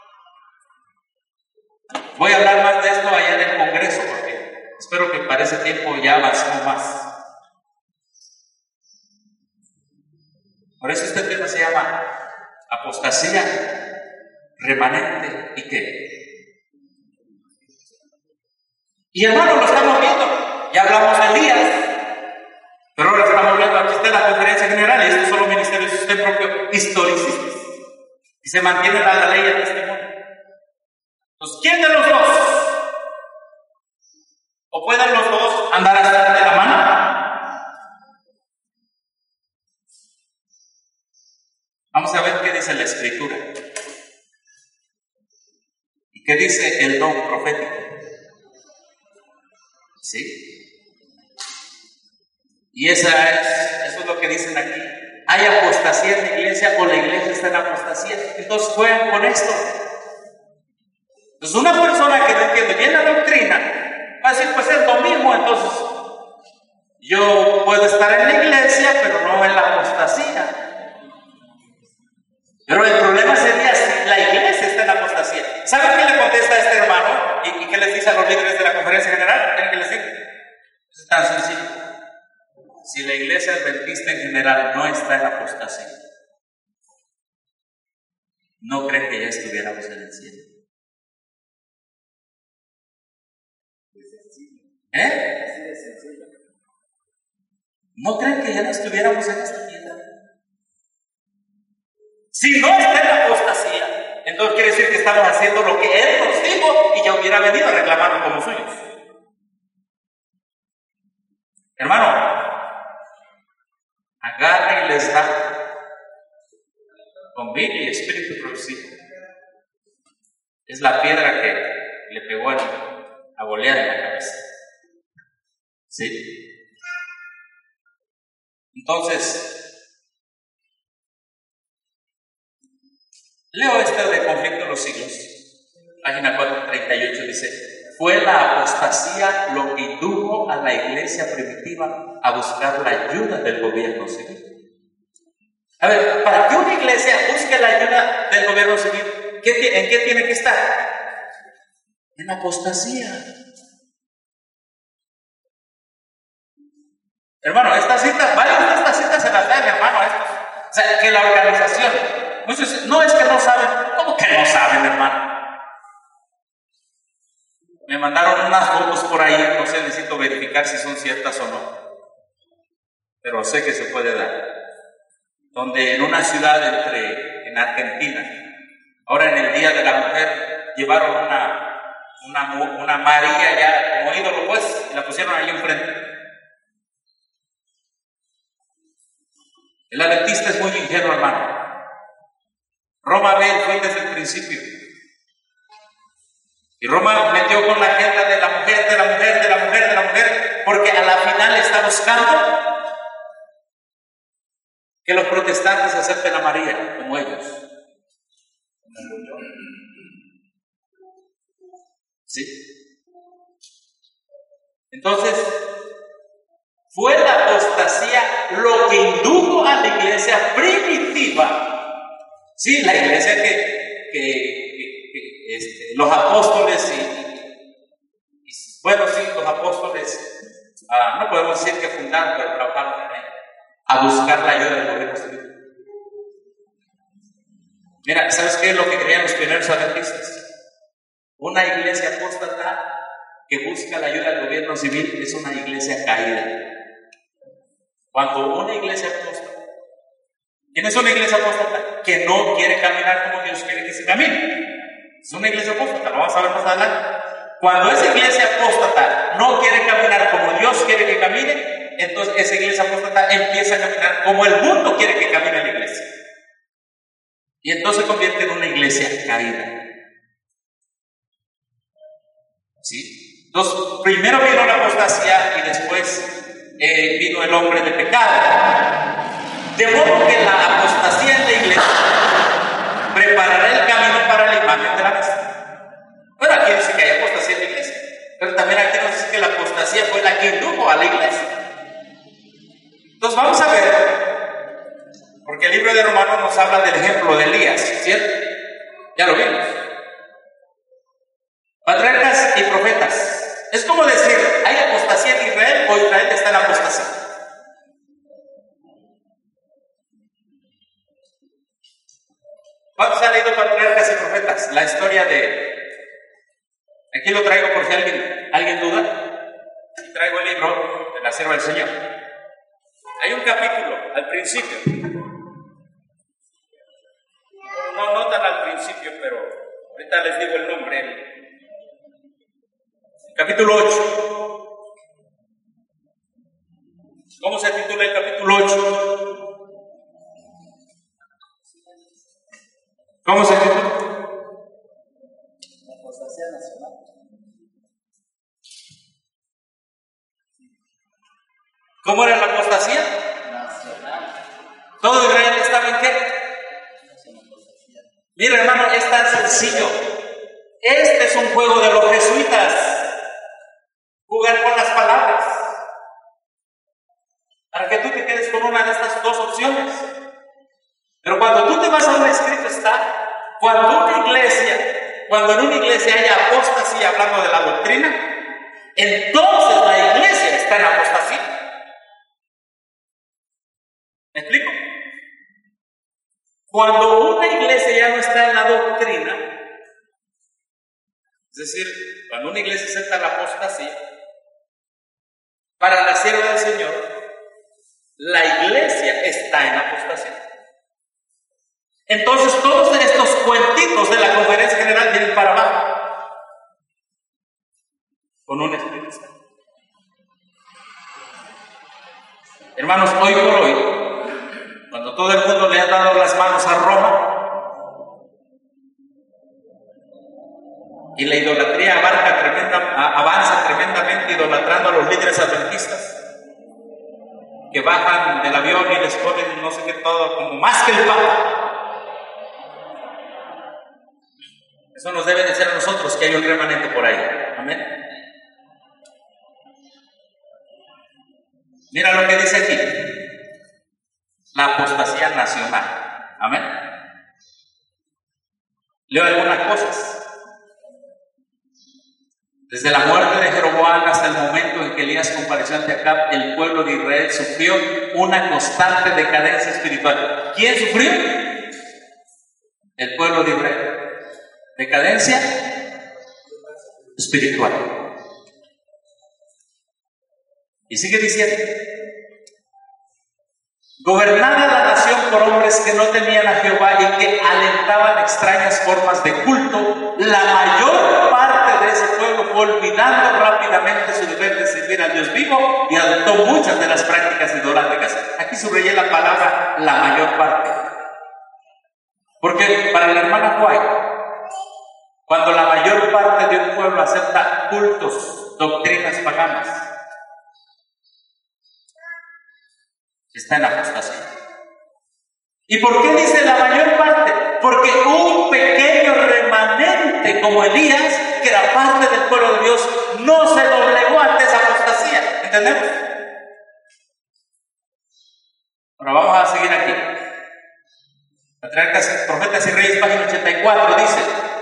Voy a hablar más de esto allá en el Congreso, porque espero que para ese tiempo ya avancemos más. Por eso este tema se llama apostasía, remanente y qué. Y hermanos, lo estamos viendo. Ya hablamos de Elías, pero ahora estamos viendo, aquí está la conferencia general, y estos son los ministerios de usted propio, historicistas, y se mantienen a la ley y al testimonio. Entonces, ¿quién de los dos? ¿O pueden los dos andar hasta de la mano? Vamos a ver qué dice la Escritura. ¿Y qué dice el don profético? ¿Sí? Y eso es lo que dicen aquí. Hay apostasía en la iglesia o la iglesia está en apostasía. Entonces juegan con esto. Entonces una persona que no entiende bien la doctrina va a decir: pues es lo mismo. Entonces yo puedo estar en la iglesia pero no en la apostasía. Pero el problema sería si la iglesia está en apostasía. ¿Saben qué le contesta a este hermano? ¿Y qué les dice a los líderes de la conferencia general? ¿Tienen que decir? Es tan sencillo. Si la iglesia adventista en general no está en apostasía, no creen que ya estuviéramos en el cielo. ¿No creen que ya no estuviéramos en esta tierra? Si no está en apostasía, entonces quiere decir que estamos haciendo lo que Él nos dijo y ya hubiera venido a reclamarnos como suyos. Hermano, agarra y les da con Biblia y Espíritu producido. Es la piedra que le pegó a Goliat en la cabeza. ¿Sí? Entonces, leo esto de Conflicto de los Siglos, página 438, dice: fue la apostasía lo que indujo a la iglesia primitiva a buscar la ayuda del gobierno civil. A ver, para que una iglesia busque la ayuda del gobierno civil, ¿en qué tiene que estar? En apostasía. Hermano, varias de estas citas se las dan, hermano, a estos. O sea, que la organización, muchos no es que no saben. ¿Cómo que no saben, hermano? Me mandaron unas fotos por ahí, no sé, necesito verificar si son ciertas o no, pero sé que se puede dar, donde en una ciudad en Argentina, ahora en el Día de la Mujer, llevaron una María ya como ídolo, pues, y la pusieron ahí enfrente. El adventista es muy ingenuo, hermano. Roma ve el fin desde el principio. Y Roma metió con la agenda de la mujer, de la mujer, de la mujer, de la mujer, porque a la final está buscando que los protestantes acepten a María como ellos. ¿Sí? Entonces, fue la apostasía lo que indujo a la iglesia primitiva. Sí, la iglesia los apóstoles bueno, sí, los apóstoles, no podemos decir que fundaron, pero trabajaron en ella, a buscar la ayuda del gobierno civil. Mira, ¿sabes qué es lo que creían los primeros adventistas? Una iglesia apóstata que busca la ayuda del gobierno civil es una iglesia caída. Cuando una iglesia apóstata, ¿quién es una iglesia apóstata? Que no quiere caminar como Dios quiere que se camine. Es una iglesia apóstata, lo vamos a ver más adelante. Cuando esa iglesia apóstata no quiere caminar como Dios quiere que camine, entonces esa iglesia apóstata empieza a caminar como el mundo quiere que camine la iglesia. Y entonces se convierte en una iglesia caída. ¿Sí? Entonces, primero vino la apostasía y después vino el hombre de pecado. De modo que la apostasía en la iglesia preparará el camino para la imagen de la mesa. Bueno, aquí dice que hay apostasía en la iglesia, pero también aquí nos dice que la apostasía fue la que indujo a la iglesia. Entonces vamos a ver, porque el libro de Romanos nos habla del ejemplo de Elías, ¿cierto? Ya lo vimos. Patriarcas y profetas. Es como decir, ¿hay apostasía en Israel o Israel está en apostasía? ¿Cuántos han leído Patriarcas y profetas? La historia de... Aquí lo traigo por si alguien duda. Aquí traigo el libro de la sierva del Señor. Hay un capítulo al principio. No tan al principio, pero ahorita les digo el nombre. Capítulo 8. ¿Cómo se titula el capítulo 8? ¿Cómo se titula? La apostasía nacional. ¿Cómo era la apostasía? Nacional. ¿Todo Israel estaba en qué? Mira, hermano, es tan sencillo. Este es un juego de los jesuitas. Jugar con las palabras. Para que tú te quedes con una de estas dos opciones. Pero cuando tú te vas a un escrito está, cuando en una iglesia haya apostasía hablando de la doctrina, entonces la iglesia está en apostasía. ¿Me explico? Cuando una iglesia ya no está en la doctrina, es decir, cuando una iglesia acepta la apostasía, para la sierva del Señor, la iglesia está en apostasía. Entonces todos estos cuentitos de la conferencia general vienen para abajo con un Espíritu Santo. Hermanos, hoy por hoy, cuando todo el mundo le ha dado las manos a Roma y la idolatría avanza tremendamente idolatrando a los líderes adventistas que bajan del avión y les ponen no sé qué todo como más que el Papa. Eso nos debe decir a nosotros que hay un remanente por ahí. Amén. Mira lo que dice aquí. La apostasía nacional. Amén. Leo algunas cosas. Desde la muerte de Jeroboam hasta el momento en que Elías compareció ante Acab, el pueblo de Israel sufrió una constante decadencia espiritual. ¿Quién sufrió? El pueblo de Israel. Decadencia espiritual. Y sigue diciendo: gobernada la nación por hombres que no temían a Jehová y que alentaban extrañas formas de culto, la mayor parte de ese pueblo fue olvidando rápidamente su deber de servir al Dios vivo y adoptó muchas de las prácticas idolátricas. Aquí subrayé la palabra la mayor parte, porque para la hermana White, cuando la mayor parte de un pueblo acepta cultos, doctrinas paganas, está en apostasía. ¿Y por qué dice la mayor parte? Porque un pequeño remanente como Elías que era parte del pueblo de Dios, no se doblegó ante esa apostasía. ¿Entendemos? Bueno, vamos a seguir aquí. Patriarcas, Profetas y Reyes, página 84, dice: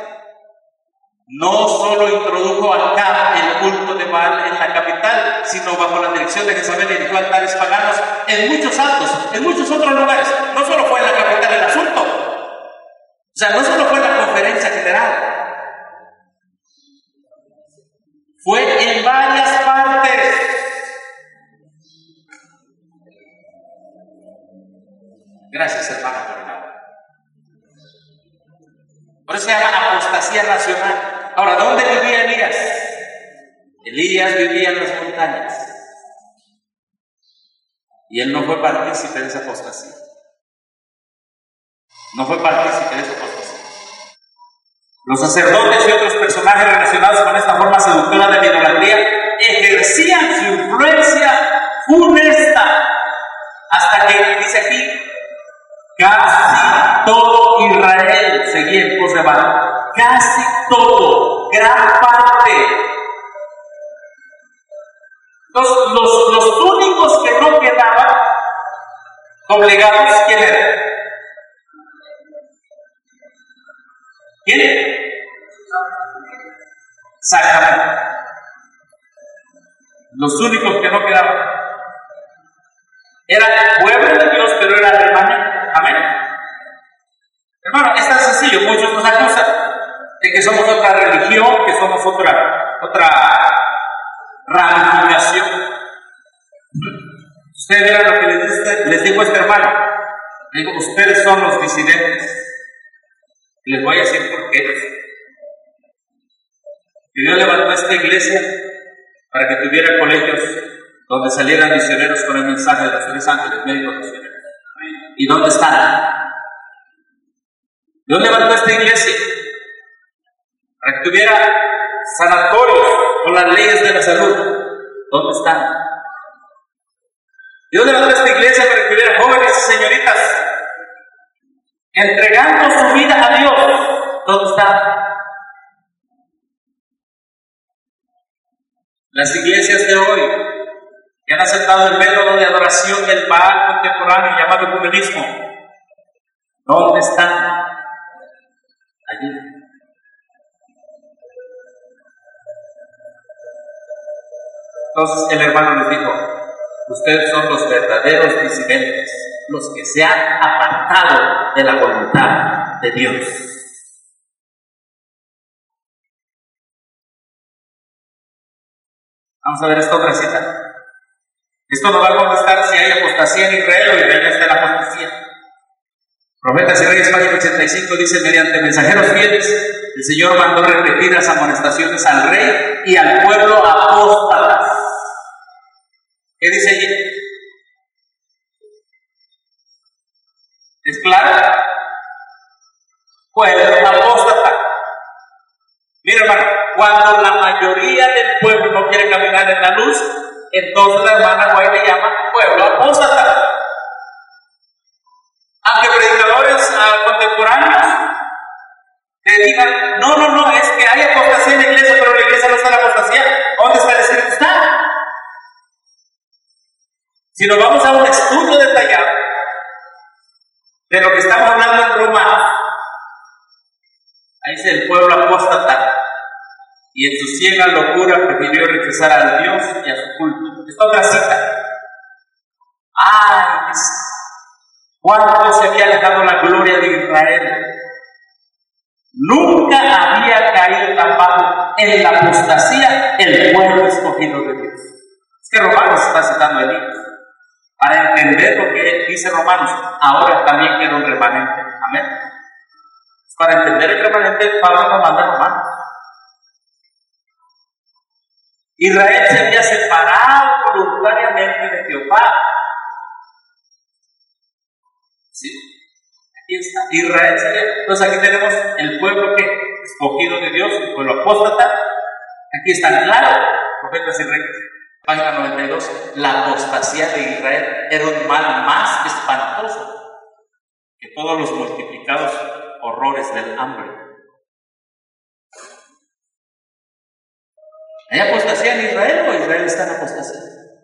no solo introdujo acá el culto de Baal en la capital, sino bajo la dirección de Jezabel erigió altares paganos en muchos altos, en muchos otros lugares. No solo fue en la capital el asunto, o sea, no solo fue en la conferencia general, fue en varias partes. Gracias, hermana, por nada. Por eso se llama apostasía nacional. Ahora, ¿dónde vivía Elías? Elías vivía en las montañas. Y él no fue partícipe de esa apostasía. No fue partícipe de esa apostasía. Los sacerdotes y otros personajes relacionados con esta forma seductora de la idolatría ejercían su influencia funesta hasta que, dice aquí, casi todo Israel seguía en pos de Baal. Casi todo, gran parte. Entonces, los únicos que no quedaban doblegados, ¿quién eran? ¿Quién? Exactamente. Los únicos que no quedaban. Era pueblo de Dios, pero era remanente. Amén. Hermano, es tan sencillo. Muchos nos acusan de que somos otra religión, que somos otra ramificación. Ustedes verán lo que les dijo este hermano. Le digo, ustedes son los disidentes. Y les voy a decir por qué. Que Dios levantó esta iglesia para que tuviera colegios donde salieran misioneros con el mensaje de los 3 ángeles, médicos misioneros. ¿Y dónde están? Dios levantó esta iglesia para que tuviera sanatorios con las leyes de la salud. ¿Dónde están? Dios levantó esta iglesia para que tuviera jóvenes y señoritas entregando su vida a Dios. ¿Dónde están? Las iglesias de hoy que han aceptado el método de adoración del Baal contemporáneo llamado ecumenismo, ¿dónde están? Allí. Entonces el hermano les dijo: ustedes son los verdaderos disidentes, los que se han apartado de la voluntad de Dios. Vamos a ver esta otra cita. Esto no va a contestar si hay apostasía en Israel o Israel está en la apostasía. Profetas y Reyes, página 85, dice: mediante mensajeros fieles, el Señor mandó repetir las amonestaciones al rey y al pueblo apóstatas. ¿Qué dice allí? ¿Es claro? Pueblo apóstata. Mira, hermano, cuando la mayoría del pueblo no quiere caminar en la luz, entonces la hermana Guay le llama pueblo apóstata. Aunque predicadores contemporáneos te digan: no, es que hay apostasía en la iglesia, pero la iglesia no está en la apostasía. ¿Dónde está escrito? Está. Si nos vamos a un estudio detallado de lo que estamos hablando en Romanos, ahí dice: el pueblo apóstata y en su ciega locura prefirió rechazar a Dios y a su culto. Esta otra cita. ¿Cuánto se había alejado la gloria de Israel? Nunca había caído tan bajo en la apostasía el pueblo escogido de Dios. Es que Romanos está citando a Elías. Para entender lo que dice Romanos, ahora también queda un remanente. Amén. Para entender el remanente, Pablo nos manda a Romanos. Israel se había separado voluntariamente de Jehová. Sí, aquí está. Israel se había. Entonces aquí tenemos el pueblo que escogido de Dios, el pueblo apóstata. Aquí está claro, Profetas y Reyes. Página 92, la apostasía de Israel era un mal más espantoso que todos los multiplicados horrores del hambre. ¿Hay apostasía en Israel o Israel está en apostasía?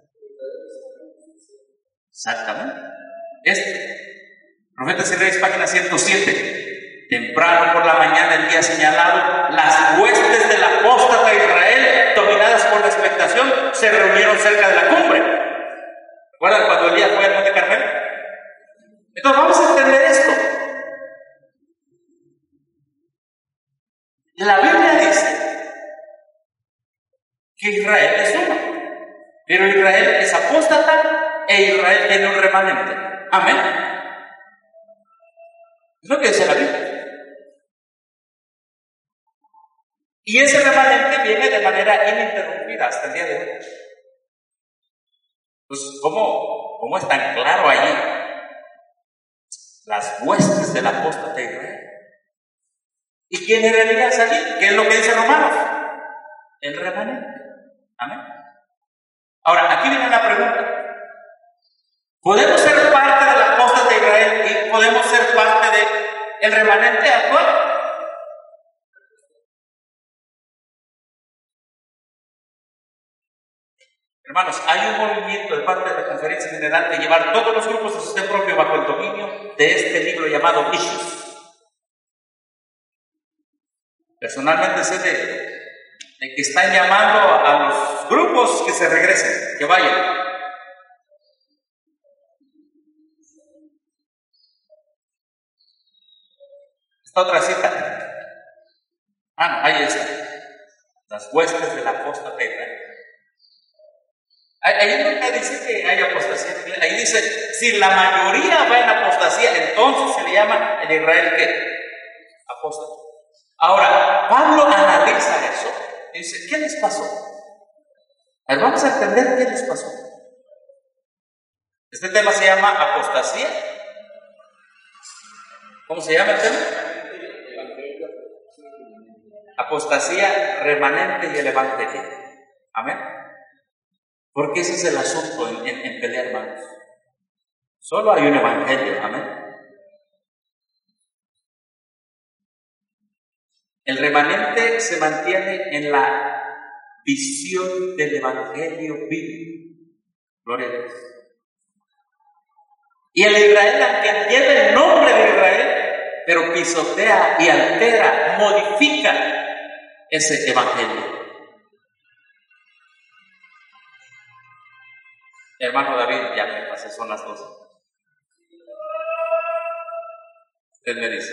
Exactamente. Profetas y Reyes, página 107. Temprano por la mañana, el día señalado, las huestes del apóstata Israel, dominadas por la expectación, se reunieron cerca de la cumbre. ¿Recuerdan cuando Elías fue al Monte Carmelo? Entonces vamos a entender esto. La Biblia dice que Israel es uno, pero Israel es apóstata e Israel tiene un remanente. Amén. Es lo que dice la Biblia. Y ese remanente viene de manera ininterrumpida hasta el día de hoy. Pues, ¿cómo es tan claro allí? Las huestes del apóstata de Israel. ¿Y quién era Elías allí? ¿Qué es lo que dice Romanos? El remanente. Amén. Ahora, aquí viene la pregunta. ¿Podemos ser parte del apóstata de Israel y podemos ser parte del remanente actual? Hermanos, hay un movimiento de parte de la Conferencia General de llevar todos los grupos de sistema propio bajo el dominio de este libro llamado Issues. Personalmente sé de que están llamando a los grupos que se regresen, que vayan. Esta otra cita. No, ahí está. Las huestes del apóstata de Israel. Ahí nunca dice que hay apostasía. Ahí dice, si la mayoría va en apostasía, entonces se le llama el Israel ¿qué? Apóstata. Ahora, Pablo analiza eso. Dice, ¿qué les pasó? A ver, vamos a entender qué les pasó. Este tema se llama apostasía. ¿Cómo se llama el tema? Apostasía, remanente y el evangelio. Amén. Porque ese es el asunto en pelea, hermanos. Solo hay un evangelio. Amén. El remanente se mantiene en la visión del evangelio bíblico. Gloria a Dios. Y el Israel, aunque lleva el nombre de Israel, pero pisotea y altera, modifica ese evangelio. Hermano David, ya me pasé, son las 12. Usted me dice.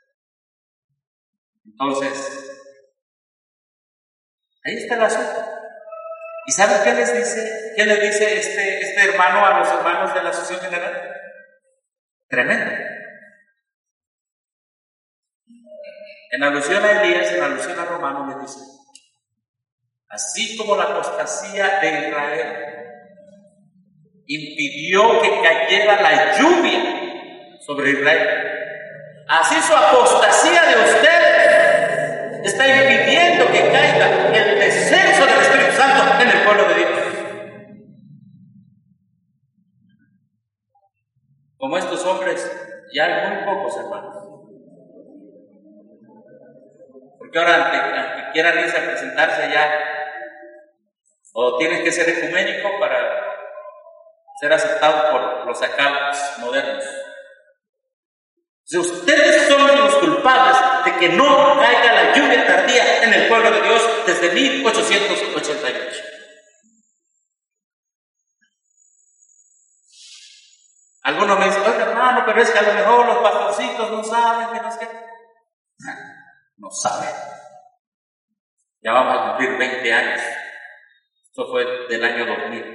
Entonces, ahí está el asunto. ¿Y saben qué les dice? ¿Qué les dice este hermano a los hermanos de la Asociación General? Tremendo. En alusión a Elías, en alusión a Romanos, les dice: así como la apostasía de Israel impidió que cayera la lluvia sobre Israel, así su apostasía de ustedes está impidiendo que caiga el descenso del Espíritu Santo en el pueblo de Dios. Como estos hombres, ya hay muy pocos, hermanos. Porque ahora, aunque quieran irse a presentarse allá, o tienes que ser ecuménico para ser aceptado por los acá modernos. Si ustedes son los culpables de que no caiga la lluvia tardía en el pueblo de Dios desde 1888. Algunos me dicen: oye, hermano, pero es que a lo mejor los pastorcitos no saben que no sé. No saben. Ya vamos a cumplir 20 años. Esto fue del año 2000.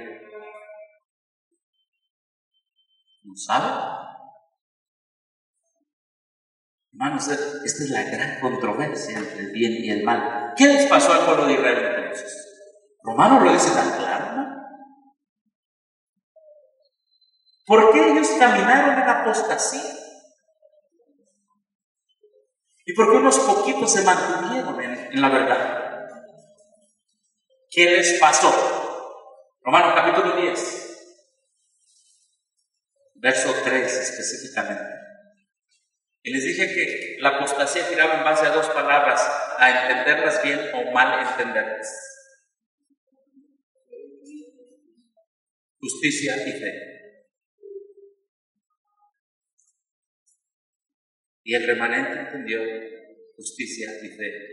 ¿No saben? Hermanos, esta es la gran controversia entre el bien y el mal. ¿Qué les pasó al pueblo de Israel entonces? Romanos lo dice tan claro, ¿no? ¿Por qué ellos caminaron en apostasía? ¿Y por qué unos poquitos se mantuvieron en la verdad? ¿Qué les pasó? Romanos capítulo 10, verso 3 específicamente. Y les dije que la apostasía giraba en base a dos palabras: a entenderlas bien o mal entenderlas. justicia y fe. Y el remanente entendió justicia y fe.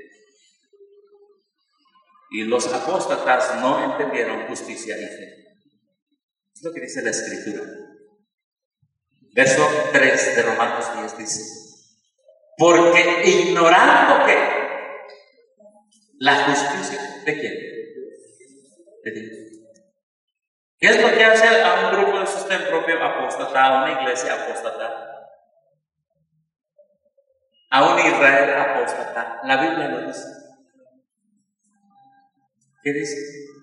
Y los apóstatas no entendieron justicia y fe. Es lo que dice la Escritura. Verso 3 de Romanos 10 dice: porque ignorando que la justicia de quién? De Dios. ¿Qué es lo que hace a un grupo de sostén propio apóstata, a una iglesia apóstata, a un Israel apóstata? La Biblia lo dice. ¿Qué dice?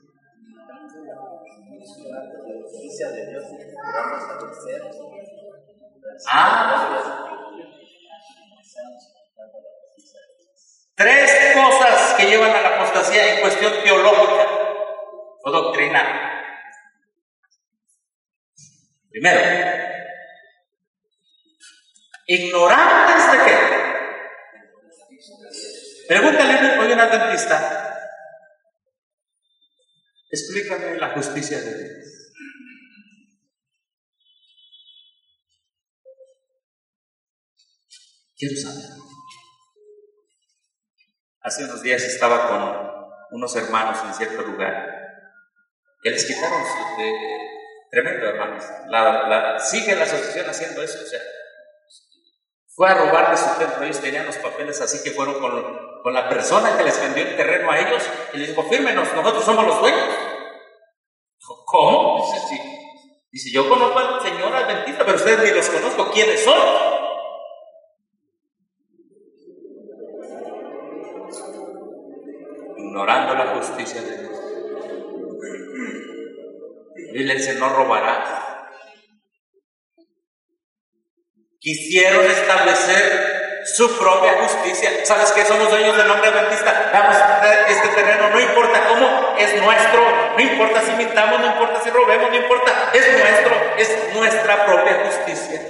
Tres cosas que llevan a la apostasía en cuestión teológica o doctrinal. Primero, ignorantes de qué. Pregúntale hoy a un adventista: explícame la justicia de Dios. Quiero saber. Hace unos días estaba con unos hermanos en cierto lugar que les quitaron tremendo, hermanos. Sigue la asociación haciendo eso. O sea, fue a robar de su templo. Ellos tenían los papeles, así que fueron con la persona que les vendió el terreno a ellos y les dijo: fírmenos, nosotros somos los dueños. Dijo: ¿cómo? Dice: sí. Dice: yo conozco al señor adventista, pero ustedes ni los conozco. ¿Quiénes son? Ignorando la justicia de Dios. Biblia no robarás. Quisieron establecer su propia justicia. ¿Sabes qué? Somos dueños del nombre adventista. Vamos a tener este terreno, no importa cómo, es nuestro. No importa si mintamos, no importa si robemos, no importa, es nuestro, es nuestra propia justicia.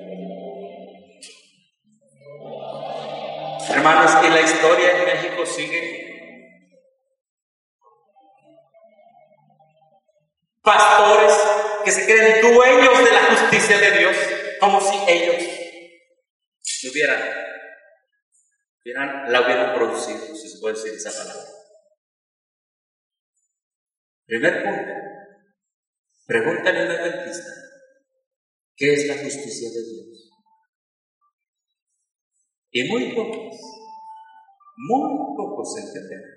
Hermanos, y la historia en México sigue. Pastores que se creen dueños de la justicia de Dios, como si ellos la hubieran producido, si se puede decir esa palabra. Primer punto: pregúntale a un adventista: ¿qué es la justicia de Dios? Y muy pocos entienden.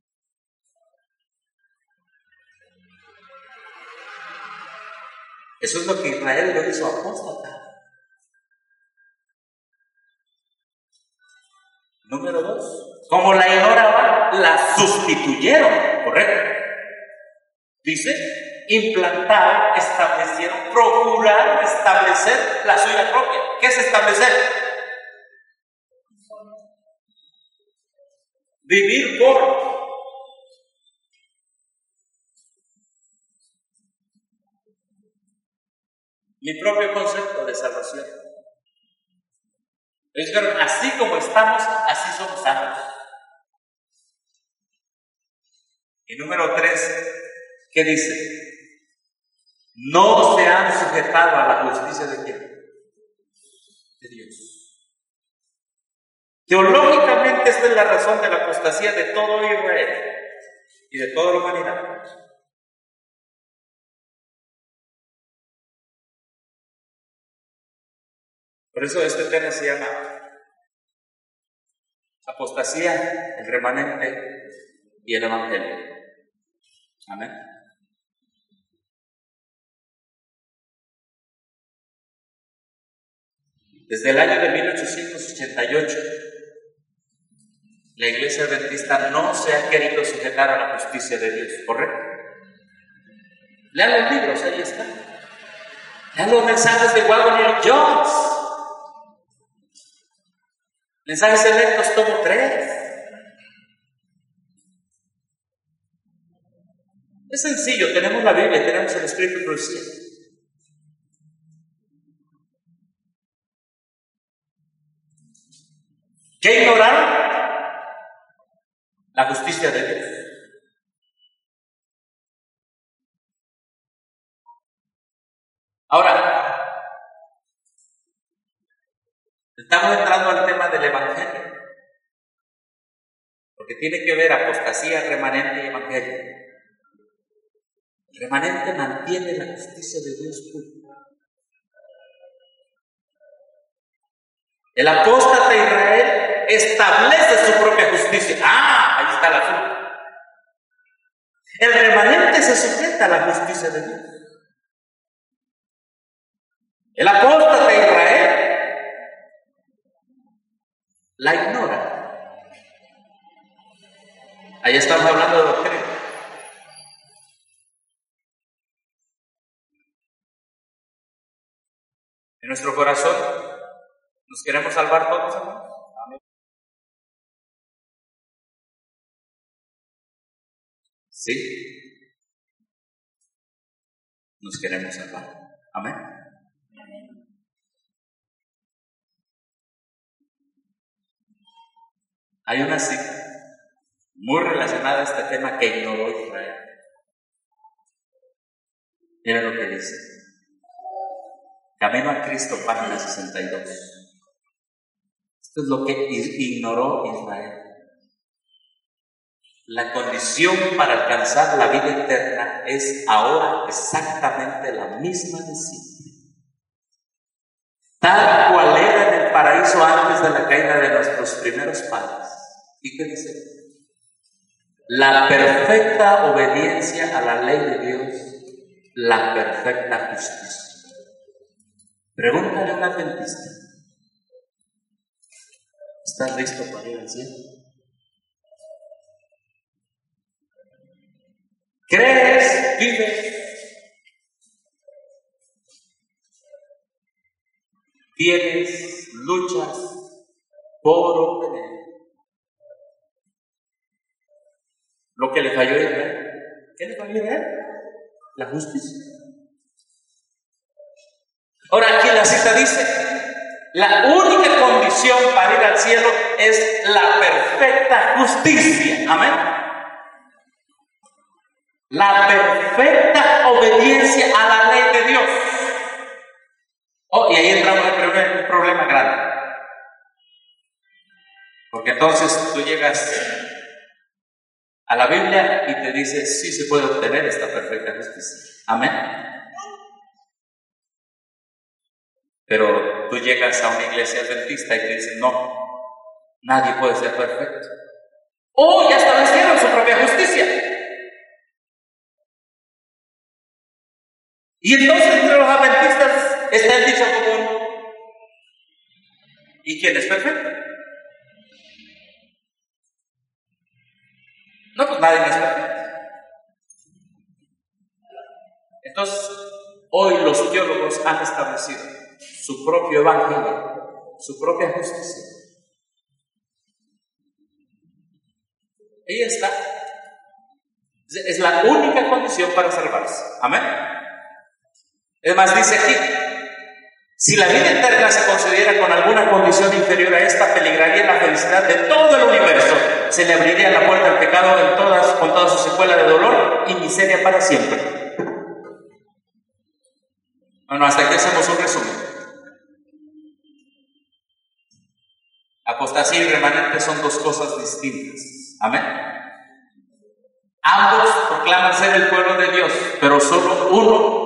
Eso es lo que Israel lo hizo apóstata. Número 2, como la ignoraban, la sustituyeron, ¿correcto? Dice: implantaron, establecieron, procuraron establecer la suya propia. ¿Qué es establecer? Vivir por. Mi propio concepto de salvación. Es que así como estamos, así somos salvos. Y número 3, ¿qué dice? No se han sujetado a la justicia de quién? De Dios. Teológicamente esta es la razón de la apostasía de todo Israel y de toda la humanidad. Por eso este tema se llama apostasía, el remanente y el evangelio. Amén. Desde el año de 1888, la Iglesia Adventista no se ha querido sujetar a la justicia de Dios, ¿correcto? Lean los libros, ahí está. Lean los mensajes de Wagner y Jones. Mensajes selectos, tomo 3. Es sencillo, tenemos la Biblia, tenemos el Espíritu Profecía. ¿Qué ignoraron? La justicia de Dios. Estamos entrando al tema del Evangelio, porque tiene que ver apostasía, remanente y Evangelio. El remanente mantiene la justicia de Dios pura. El apóstata Israel establece su propia justicia. Ahí está la fruta. El remanente se sujeta a la justicia de Dios. El apóstata Israel la ignora. Ahí estamos hablando de doctrina. En nuestro corazón nos queremos salvar todos, hermanos. Sí, nos queremos salvar. Amén. Hay una cita muy relacionada a este tema que ignoró Israel. Mira lo que dice. Camino a Cristo, página 62. Esto es lo que ignoró Israel. La condición para alcanzar la vida eterna es ahora exactamente la misma de siempre. Tal cual era en el paraíso antes de la caída de nuestros primeros padres. ¿Y qué dice? La perfecta obediencia a la ley de Dios, la perfecta justicia. Pregúntale a un adventista: ¿estás listo para ir al cielo? ¿Crees? ¿Vives? ¿Tienes? ¿Luchas por obtener lo que le falló a Israel? ¿Qué le falló a Israel? La justicia. Ahora aquí la cita dice: la única condición para ir al cielo es la perfecta justicia. Amén. La perfecta obediencia a la ley de Dios. Y ahí entramos en un problema grande. Porque entonces tú llegas a la Biblia y te dice: sí se puede obtener esta perfecta justicia. Amén. Pero tú llegas a una iglesia adventista y te dicen: no, nadie puede ser perfecto. Ya establecieron su propia justicia. Y entonces entre los adventistas está el dicho común: ¿y quién es perfecto? No, pues nadie es perfecto. Entonces, hoy los teólogos han establecido su propio evangelio, su propia justicia. Ahí está. Es la única condición para salvarse. Amén. Es más, dice aquí: si la vida eterna se concediera con alguna condición inferior a esta, peligraría la felicidad de todo el universo. Se le abriría la puerta al pecado con toda su secuela de dolor y miseria para siempre. Bueno, hasta aquí hacemos un resumen. Apostasía y remanente son dos cosas distintas. Amén. Ambos proclaman ser el pueblo de Dios, pero solo uno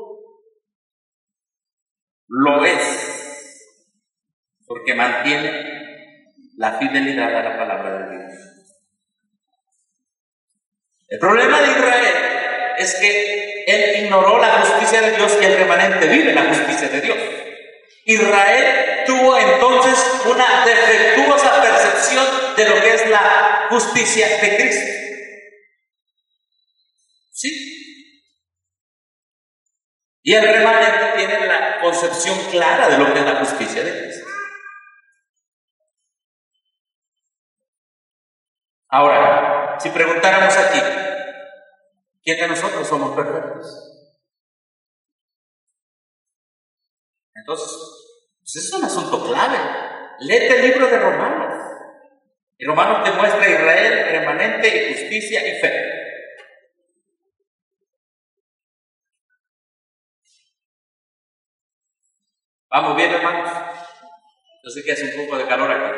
lo es, porque mantiene la fidelidad a la palabra de Dios. El problema de Israel es que él ignoró la justicia de Dios y el remanente vive la justicia de Dios. Israel tuvo entonces una defectuosa percepción de lo que es la justicia de Cristo. ¿Sí? Y el remanente tiene la concepción clara de lo que es la justicia de Cristo. Ahora, si preguntáramos aquí: ¿quién de nosotros somos perfectos? Entonces, pues es un asunto clave. Léete el libro de Romanos. Y Romanos te muestra Israel, remanente y justicia y fe. ¿Vamos bien, hermanos? Yo sé que hace un poco de calor aquí,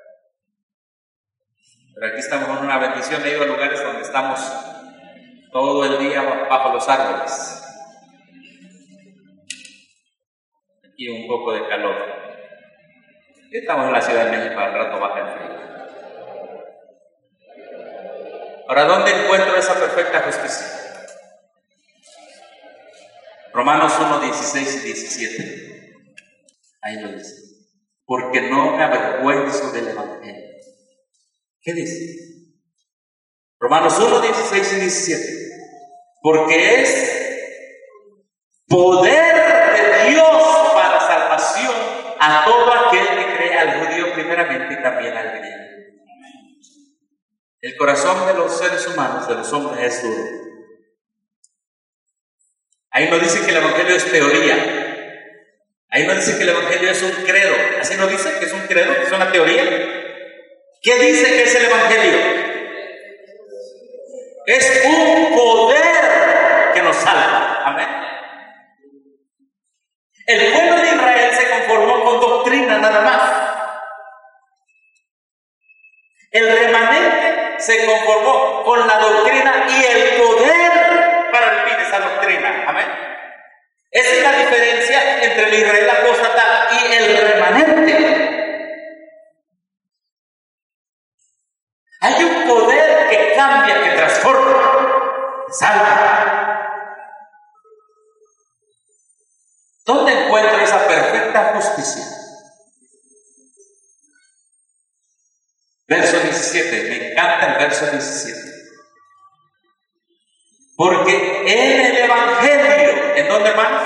pero aquí estamos con una bendición. He ido a lugares donde estamos todo el día bajo los árboles. Aquí un poco de calor. Estamos en la Ciudad de México, al rato baja el frío. Ahora, ¿dónde encuentro esa perfecta justicia? Romanos 1, 16 y 17. Ahí lo dice. Porque no me avergüenzo del Evangelio. ¿Qué dice? Romanos 1, 16 y 17. Porque es poder de Dios para salvación a todo aquel que cree, al judío primeramente y también al griego. El corazón de los seres humanos, de los hombres, es duro. Ahí no dice que el Evangelio es teoría. Ahí no dice que el Evangelio es un credo. ¿Así no dice que es un credo, que es una teoría? ¿Qué dice que es el Evangelio? Es un poder que nos salva. Amén. El pueblo de Israel se conformó con doctrina nada más. El remanente se conformó con la doctrina y el poder para vivir esa doctrina. Amén. Esa es la diferencia entre el Israel apóstata y el remanente. Hay un poder que cambia, que transforma, que salva. ¿Dónde encuentro esa perfecta justicia? Verso 17, me encanta el verso 17. Porque en el Evangelio, ¿en dónde, hermanos?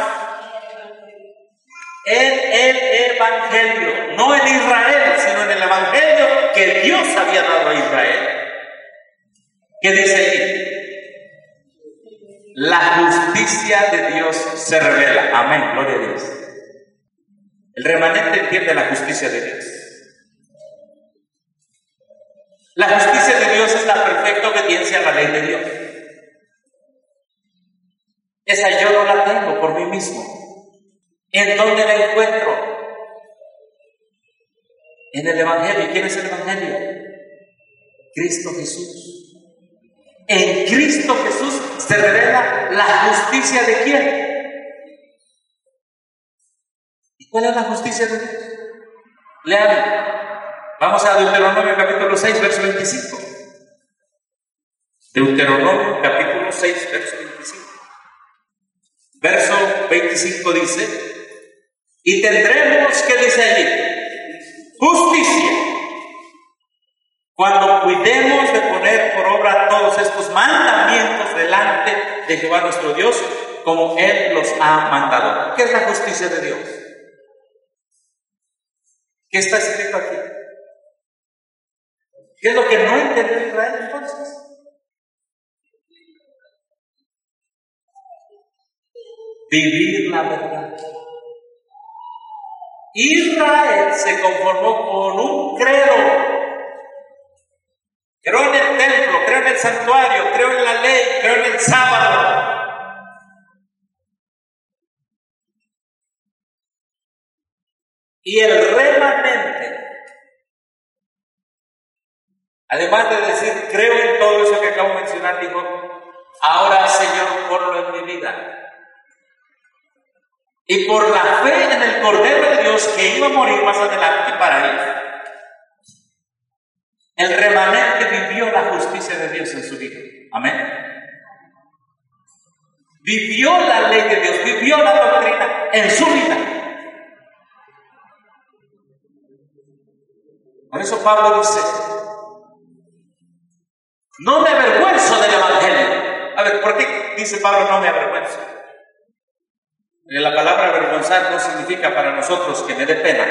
En el Evangelio, no en Israel, sino en el Evangelio que Dios había dado a Israel. ¿Qué dice ahí? La justicia de Dios se revela. Amén, gloria a Dios. El remanente entiende la justicia de Dios. La justicia de Dios es la perfecta obediencia a la ley de Dios. Esa yo no la tengo por mí mismo. ¿En dónde la encuentro? En el Evangelio. ¿Quién es el Evangelio? Cristo Jesús. En Cristo Jesús se revela la justicia de quién. ¿Y cuál es la justicia de Dios? Lean. Vamos a Deuteronomio capítulo 6, verso 25. Deuteronomio capítulo 6, verso 25. Verso 25 dice: y tendremos, ¿qué dice allí? Justicia, cuando cuidemos de poner por obra todos estos mandamientos delante de Jehová nuestro Dios, como Él los ha mandado. ¿Qué es la justicia de Dios? ¿Qué está escrito aquí? ¿Qué es lo que no entendió Israel entonces? Vivir la verdad. Israel se conformó con un credo. Creo en el templo, creo en el santuario, creo en la ley, creo en el sábado. Y el remanente, además de decir, creo en todo eso que acabo de mencionar, dijo, ahora, Señor, ponlo en mi vida. Y por la fe en el Cordero de Dios que iba a morir más adelante para él, el remanente vivió la justicia de Dios en su vida. Amén. Vivió la ley de Dios, vivió la doctrina en su vida. Por eso Pablo dice, no me avergüenzo del Evangelio. A ver, ¿por qué dice Pablo no me avergüenzo? La palabra avergonzar no significa para nosotros que me dé pena.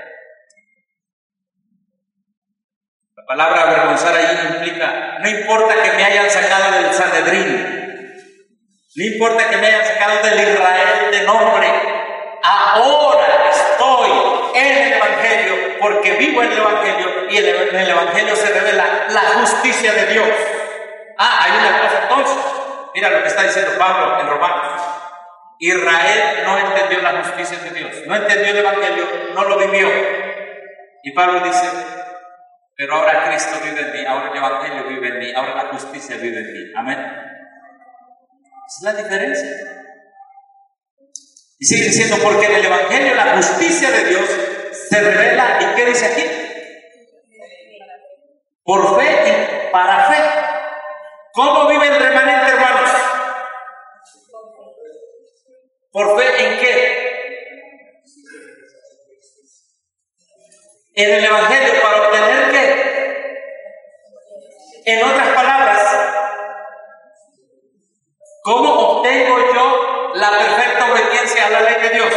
La palabra avergonzar ahí implica, no importa que me hayan sacado del Sanedrín, no importa que me hayan sacado del Israel de nombre, ahora estoy en el Evangelio porque vivo en el Evangelio y en el Evangelio se revela la justicia de Dios. Hay una cosa entonces, mira lo que está diciendo Pablo en Romanos. Israel no entendió la justicia de Dios, no entendió el Evangelio, no lo vivió. Y Pablo dice, pero ahora Cristo vive en mí, ahora el Evangelio vive en mí, ahora la justicia vive en mí. Amén. Esa es la diferencia. Y sigue diciendo, porque en el Evangelio la justicia de Dios se revela. ¿Y qué dice aquí? Por fe y para fe. ¿Cómo vive el remanente, hermanos? ¿Por fe en qué? En el Evangelio, para obtener qué. En otras palabras, ¿cómo obtengo yo la perfecta obediencia a la ley de Dios?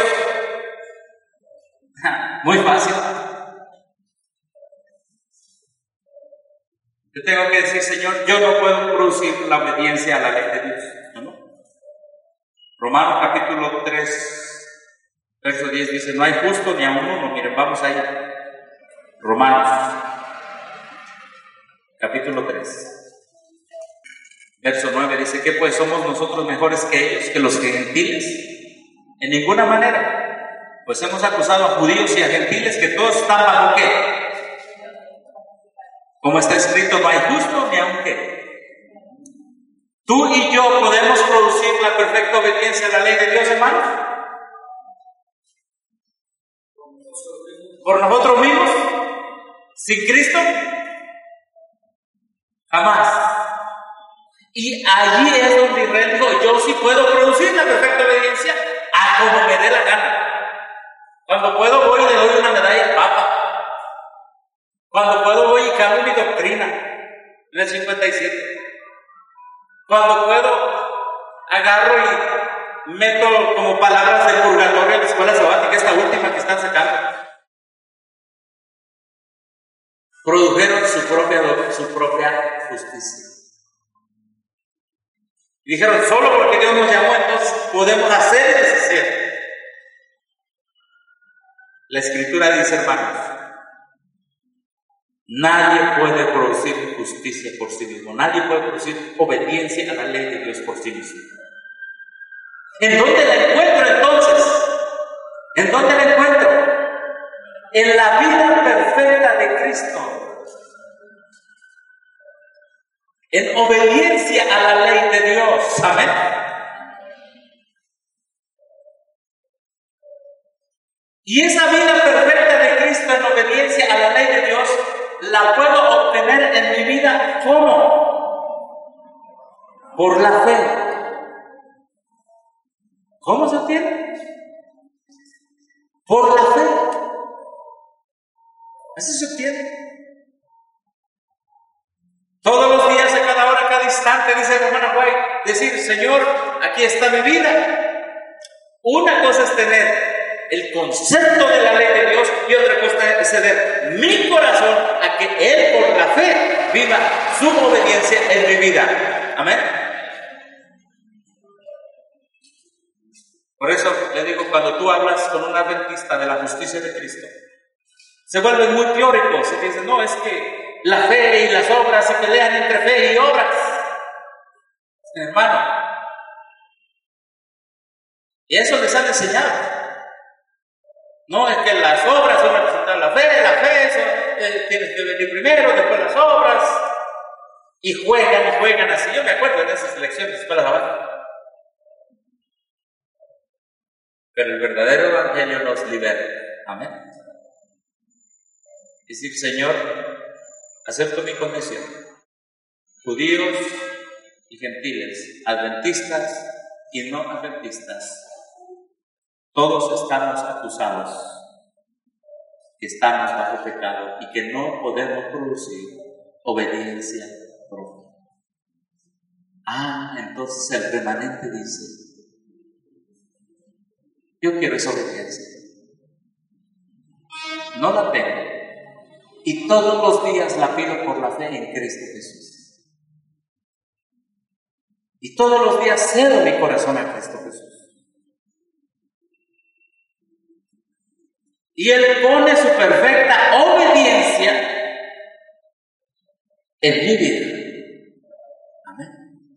Muy fácil. Yo tengo que decir, Señor, yo no puedo producir la obediencia a la ley de Dios. ¿No? Romanos capítulo 3, verso 10 dice, no hay justo ni aun uno. Miren, vamos allá. Romanos capítulo 3, verso 9 dice, ¿qué pues somos nosotros mejores que ellos, que los gentiles? En ninguna manera, pues hemos acusado a judíos y a gentiles que todos están bajo ¿qué? Como está escrito, no hay justo ni aun qué. ¿Tú y yo podemos producir la perfecta obediencia a la ley de Dios, hermanos? ¿Por nosotros mismos? ¿Sin Cristo? Jamás. Y allí es donde Israel dijo, yo sí puedo producir la perfecta obediencia a como me dé la gana. Cuando puedo voy y le doy una medalla al Papa. Cuando puedo voy y cambio mi doctrina en el 57. Cuando puedo agarro y meto como palabras del purgatorio en la escuela sabática, esta última que están sacando. Produjeron su propia justicia. Y dijeron, solo porque Dios nos llamó, entonces podemos hacer y deshacer. La Escritura dice, hermanos, nadie puede producir justicia por sí mismo. Nadie puede producir obediencia a la ley de Dios por sí mismo. ¿En dónde la encuentro entonces? ¿En dónde la encuentro? En la vida perfecta de Cristo. En obediencia a la ley de Dios. Amén. Y esa vida perfecta de Cristo en obediencia a la ley de Dios la puedo obtener en mi vida ¿cómo? Por la fe. ¿Cómo se obtiene? Por la fe. Así se obtiene. Todos los días, a cada hora, a cada instante, dice el hermano Guay, decir, Señor, aquí está mi vida. Una cosa es tener el concepto de la ley de Dios y otra cosa es ceder mi corazón a que Él por la fe viva su obediencia en mi vida. Amén. Por eso le digo, cuando tú hablas con un adventista de la justicia de Cristo, se vuelven muy teóricos y dicen, no, es que la fe y las obras se pelean entre fe y obras. Hermano, y eso les han enseñado. No es que las obras son representar la fe, eso, tienes que venir primero, después las obras, y juegan así. Yo me acuerdo de esas lecciones de escuela sabática. Pero el verdadero evangelio nos libera. Amén. Decir, Señor, acepto mi condición. Judíos y gentiles, adventistas y no adventistas, todos estamos acusados que estamos bajo pecado y que no podemos producir obediencia propia. Entonces el remanente dice, yo quiero esa obediencia. No la tengo. Y todos los días la pido por la fe en Cristo Jesús. Y todos los días cedo mi corazón a Cristo Jesús. Y Él pone su perfecta obediencia en mi vida. Amén.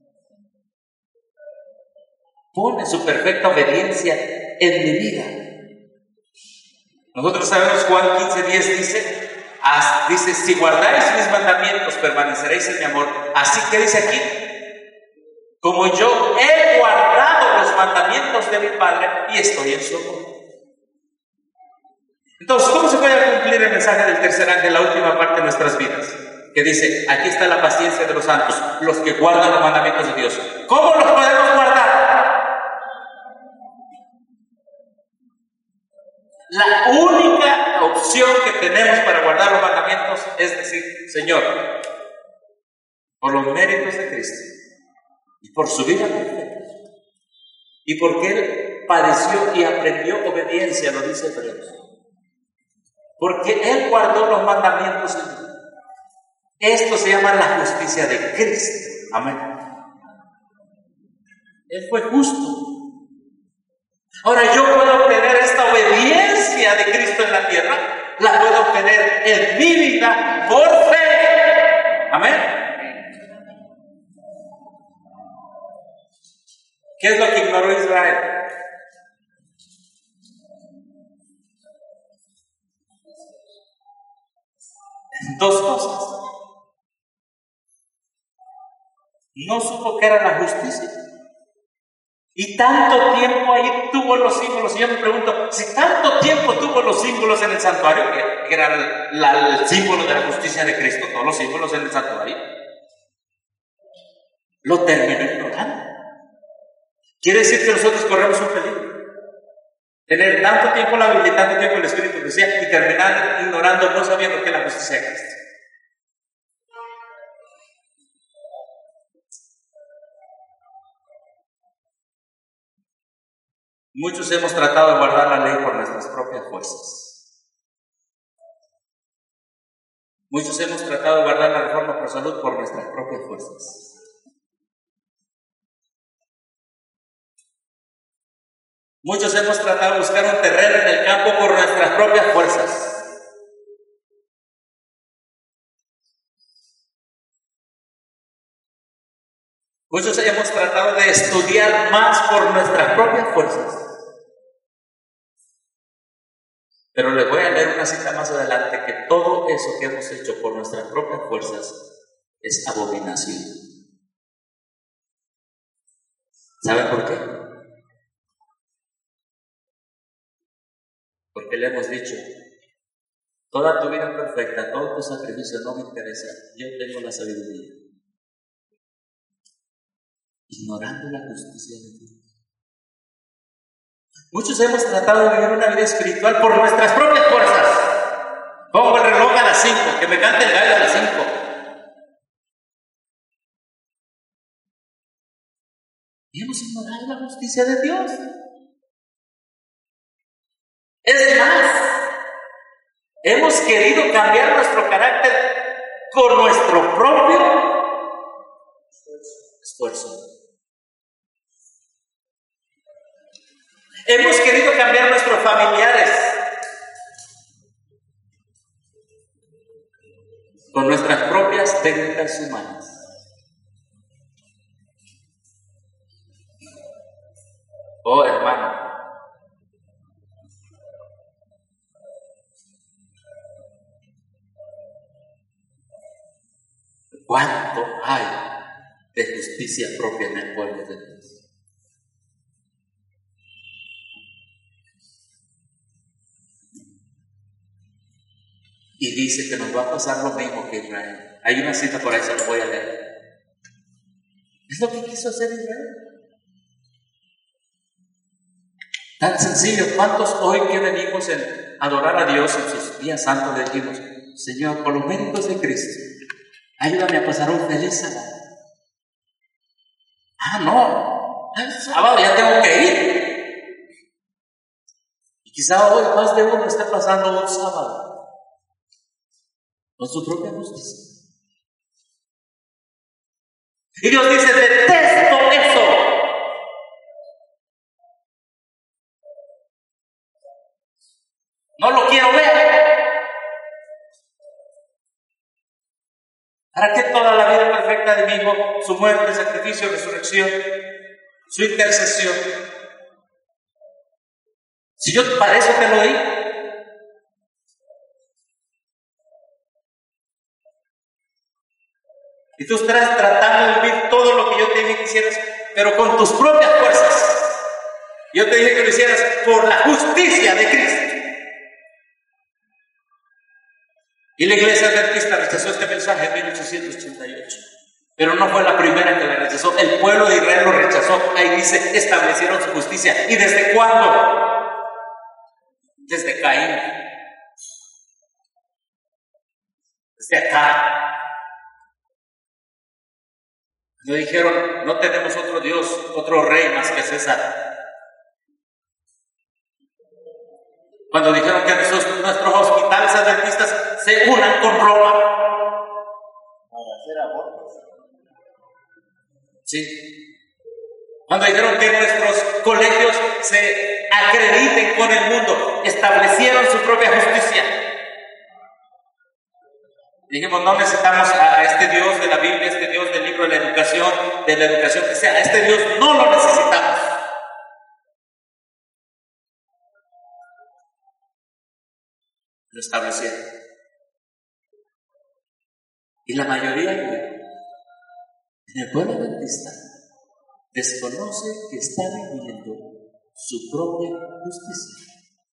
Pone su perfecta obediencia en mi vida. Nosotros sabemos, Juan 15:10 dice, si guardáis mis mandamientos, permaneceréis en mi amor. Así que dice aquí, como yo he guardado los mandamientos de mi Padre y estoy en su amor. Entonces, ¿cómo se puede cumplir el mensaje del tercer ángel, la última parte de nuestras vidas? Que dice, aquí está la paciencia de los santos, los que guardan los mandamientos de Dios. ¿Cómo los podemos guardar? La única opción que tenemos para guardar los mandamientos es decir, Señor, por los méritos de Cristo y por su vida perfecta y porque Él padeció y aprendió obediencia, lo dice Hebreos, porque Él guardó los mandamientos de Dios. Esto se llama la justicia de Cristo. Amén. Él fue justo. Ahora yo puedo obtener esta obediencia de Cristo en la tierra, la puedo obtener en mi vida por fe. Amén. ¿Qué es lo que ignoró Israel? Dos cosas. No supo que era la justicia. Y tanto tiempo ahí tuvo los símbolos. Y yo me pregunto, si tanto tiempo tuvo los símbolos en el santuario, que era el símbolo de la justicia de Cristo, todos los símbolos en el santuario, lo terminó ignorando. Quiere decir que nosotros corremos un peligro. Tener tanto tiempo la Biblia y tanto tiempo el Espíritu decía, y terminar ignorando, no sabiendo que es la justicia de Cristo. Muchos hemos tratado de guardar la ley por nuestras propias fuerzas. Muchos hemos tratado de guardar la reforma por salud por nuestras propias fuerzas. Muchos hemos tratado de buscar un terreno en el campo por nuestras propias fuerzas. Muchos hemos tratado de estudiar más por nuestras propias fuerzas. Pero les voy a leer una cita más adelante, que todo eso que hemos hecho por nuestras propias fuerzas es abominación. ¿Saben por qué? Porque le hemos dicho, toda tu vida perfecta, todo tu sacrificio no me interesa, yo tengo la sabiduría. Ignorando la justicia de Dios. Muchos hemos tratado de vivir una vida espiritual por nuestras propias fuerzas. Pongo el reloj a las 5, que me cante el gallo a las 5. Y hemos ignorado la justicia de Dios. Es más, hemos querido cambiar nuestro carácter con nuestro propio esfuerzo. Hemos querido cambiar nuestros familiares con nuestras propias técnicas humanas. Oh, hermano, ¿cuánto hay de justicia propia en el pueblo de Dios? Y dice que nos va a pasar lo mismo que Israel. Hay una cita por ahí, se lo voy a leer. Es lo que quiso hacer Israel. Tan sencillo. ¿Cuántos hoy que venimos en adorar a Dios en sus días santos le decimos, Señor, por los méritos de Cristo, ayúdame a pasar un feliz sábado? No, el sábado ya tengo que ir. Y quizá hoy más de uno esté pasando un sábado con su propia justicia. Y Dios dice, detesto eso. No lo quiero ver. ¿Para qué toda la vida perfecta de mi hijo, su muerte, sacrificio, resurrección, su intercesión? Si yo para eso te lo di. Y tú estás tratando de vivir todo lo que yo te dije que hicieras, pero con tus propias fuerzas. Yo te dije que lo hicieras por la justicia de Cristo. Y la iglesia adventista rechazó este mensaje en 1888. Pero no fue la primera que la rechazó. El pueblo de Israel lo rechazó. Ahí dice, establecieron su justicia. ¿Y desde cuándo? Desde Caín. Desde acá. Cuando dijeron, no tenemos otro Dios, otro rey más que César. Cuando dijeron que nuestros hospitales adventistas se unan con Roma para hacer abortos. Sí. Cuando dijeron que nuestros colegios se acrediten con el mundo, establecieron su propia justicia. Dijimos, no necesitamos a este Dios de la Biblia, este Dios del libro de la educación que sea. A este Dios no lo necesitamos. Lo establecieron. Y la mayoría en el pueblo adventista desconoce que está viviendo su propia justicia.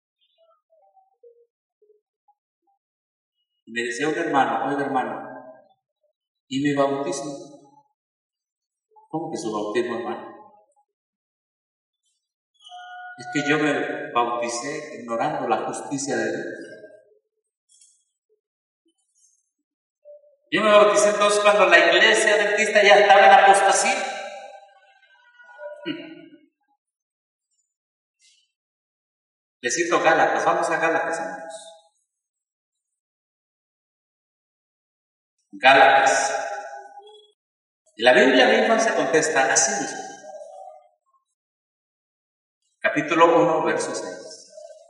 Y me decía un hermano, oiga hermano, ¿y mi bautismo? ¿Cómo que su bautismo, hermano? Es que yo me bauticé ignorando la justicia de Dios. Yo me bauticé entonces cuando la iglesia adventista ya estaba en apostasía. Les cito Gálatas, vamos a Gálatas, hermanos. Gálatas. Y la Biblia misma se contesta así mismo. Capítulo 1, verso 6.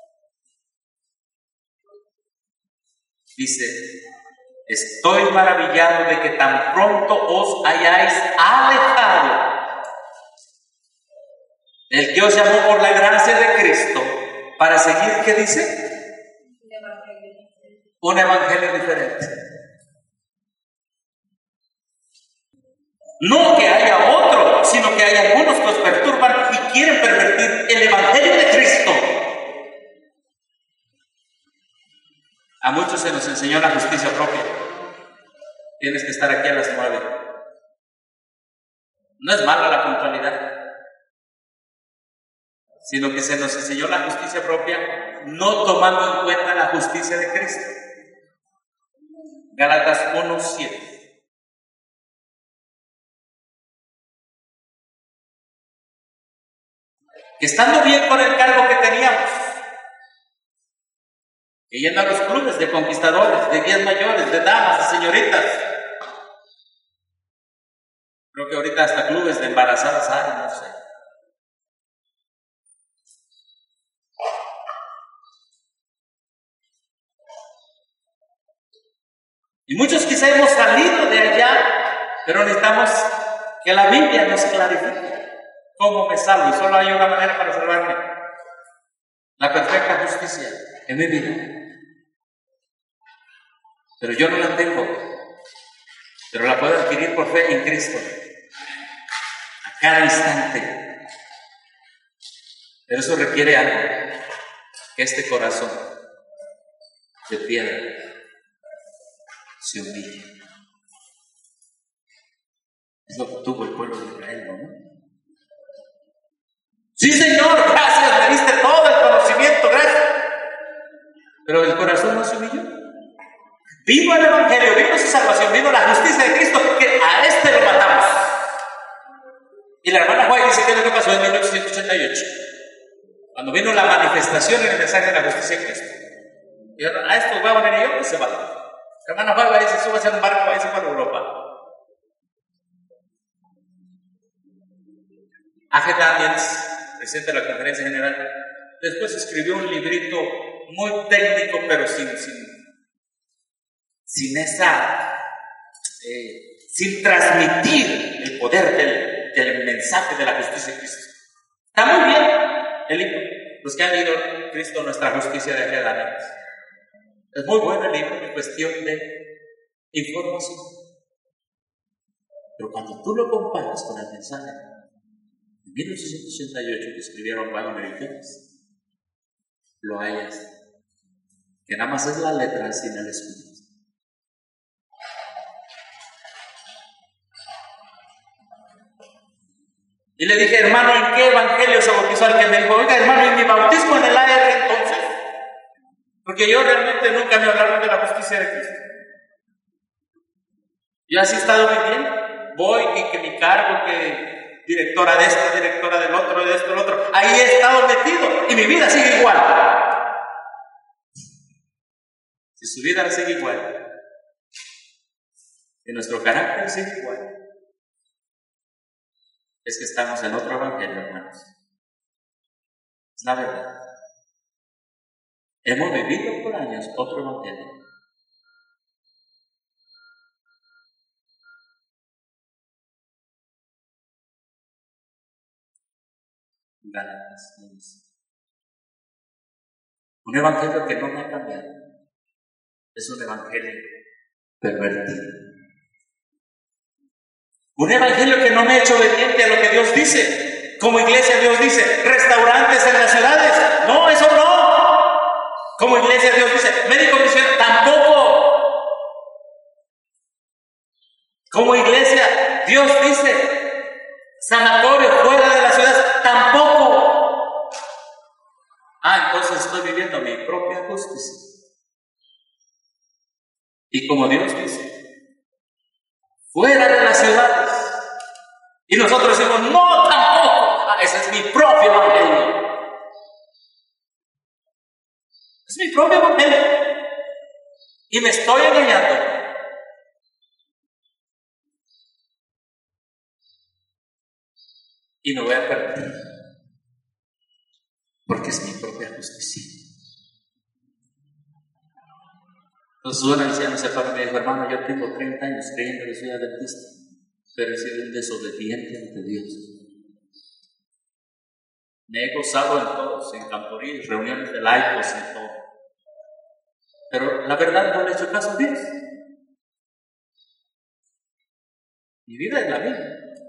Dice, estoy maravillado de que tan pronto os hayáis alejado del que os llamó por la gracia de Cristo para seguir, ¿qué dice? Un evangelio diferente. No que haya otro, sino que hay algunos que os perturban y quieren pervertir el evangelio de Cristo. A muchos se nos enseñó la justicia propia. Tienes que estar aquí a las 9. No es mala la puntualidad, sino que se nos enseñó la justicia propia no tomando en cuenta la justicia de Cristo. Gálatas 1:7. Que estando bien con el cargo que teníamos, que yendo a los clubes de conquistadores, de guías mayores, de damas, de señoritas, creo que ahorita hasta clubes de embarazadas hay, no sé. Y muchos quizá hemos salido de allá, pero necesitamos que la Biblia nos clarifique cómo me salvo. Y solo hay una manera para salvarme: la perfecta justicia en mi vida. Pero yo no la tengo, pero la puedo adquirir por fe en Cristo a cada instante. Pero eso requiere algo: que este corazón de piedra se humille. Es lo que tuvo el pueblo de Israel, ¿no? Sí, Señor, gracias, me diste todo el conocimiento, gracias. Pero el corazón no se humilló. Vino el Evangelio, vino su salvación, vino la justicia de Cristo, que a este lo matamos. Y la hermana White dice que es lo que pasó en 1888, cuando vino la manifestación en el mensaje de la justicia de Cristo. Y a estos voy a poner yo y se va. La hermana White dice, súbase a un barco, váyase para Europa. A.G. Daniels, presidente de la Conferencia General, después escribió un librito muy técnico, pero sin transmitir el poder del mensaje de la justicia de Cristo. Está muy bien el libro. Los que han leído Cristo, nuestra justicia, de A.G. Daniels. Es muy bueno el libro en cuestión de información. Pero cuando tú lo comparas con el mensaje de 1888 que escribieron Juan Americanos, lo hallas, que nada más es la letra sin el espíritu. Y le dije, hermano, ¿en qué evangelio se bautizó alguien? Me dijo, oiga, hermano, ¿y mi bautismo en el AR entonces? Porque yo realmente nunca me hablaron de la justicia de Cristo. Yo así he estado viviendo. Voy y que mi cargo, que directora de esto, directora del otro, de esto, del otro. Ahí he estado metido y mi vida sigue igual. Si su vida sigue igual, y nuestro carácter sigue igual, es que estamos en otro evangelio, hermanos. Es la verdad. Hemos vivido por años otro evangelio. Gálatas 15. Un evangelio que no me ha cambiado. Es un evangelio pervertido. Un evangelio que no me ha hecho obediente a lo que Dios dice. Como iglesia Dios dice, restaurantes en las ciudades. No, eso no. Como iglesia Dios dice, médico misionero, tampoco. Como iglesia Dios dice, sanatorio fuera de las ciudades, tampoco. Entonces estoy viviendo mi propia justicia. Y como Dios dice, fuera de las ciudades. Y nosotros decimos, no, tampoco. Ese es mi propio evangelio. Es mi propio evangelio. Y me estoy engañando. Y me voy a perder. Porque es mi propia justicia. Entonces una anciana se paró y me dijo, hermano, yo tengo 30 años creyendo que soy adventista, pero he sido un desobediente ante Dios. Me he gozado en todos, en camporías, reuniones de laicos, en todo. Pero la verdad no le he hecho caso a Dios. Mi vida es la misma.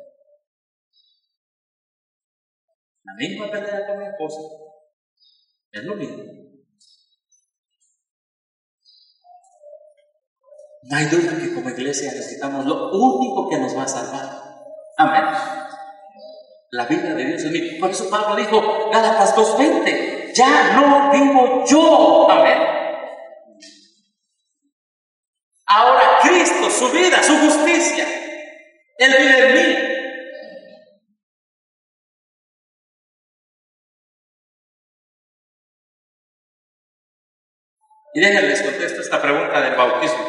La misma pelea con mi esposa. Es lo mismo. No hay duda que como iglesia necesitamos lo único que nos va a salvar. Amén. La vida de Dios en mí. Por eso Pablo dijo, Gálatas 2:20, ya no vivo yo. Amén. Ahora Cristo, su vida, su justicia, Él vive en mí. Y déjenles contesto esta pregunta del bautismo.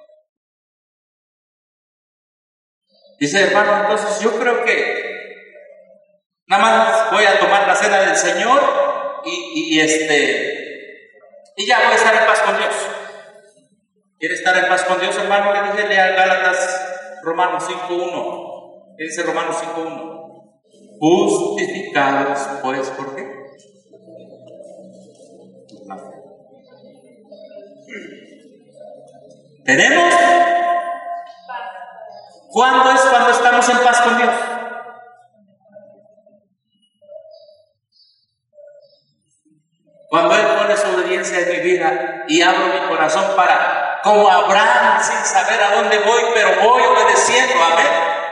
Dice, hermano, entonces yo creo que nada más voy a tomar la cena del Señor y ya voy a estar en paz con Dios. ¿Quiere estar en paz con Dios, hermano? Le dije, lea Gálatas Romanos 5:1. ¿Qué dice Romanos 5:1? Justificados, pues, ¿por qué? ¿Tenemos? ¿Cuándo es cuando estamos en paz con Dios? Cuando Él pone su obediencia en mi vida y abro mi corazón para, como Abraham, sin saber a dónde voy, pero voy obedeciendo, amén.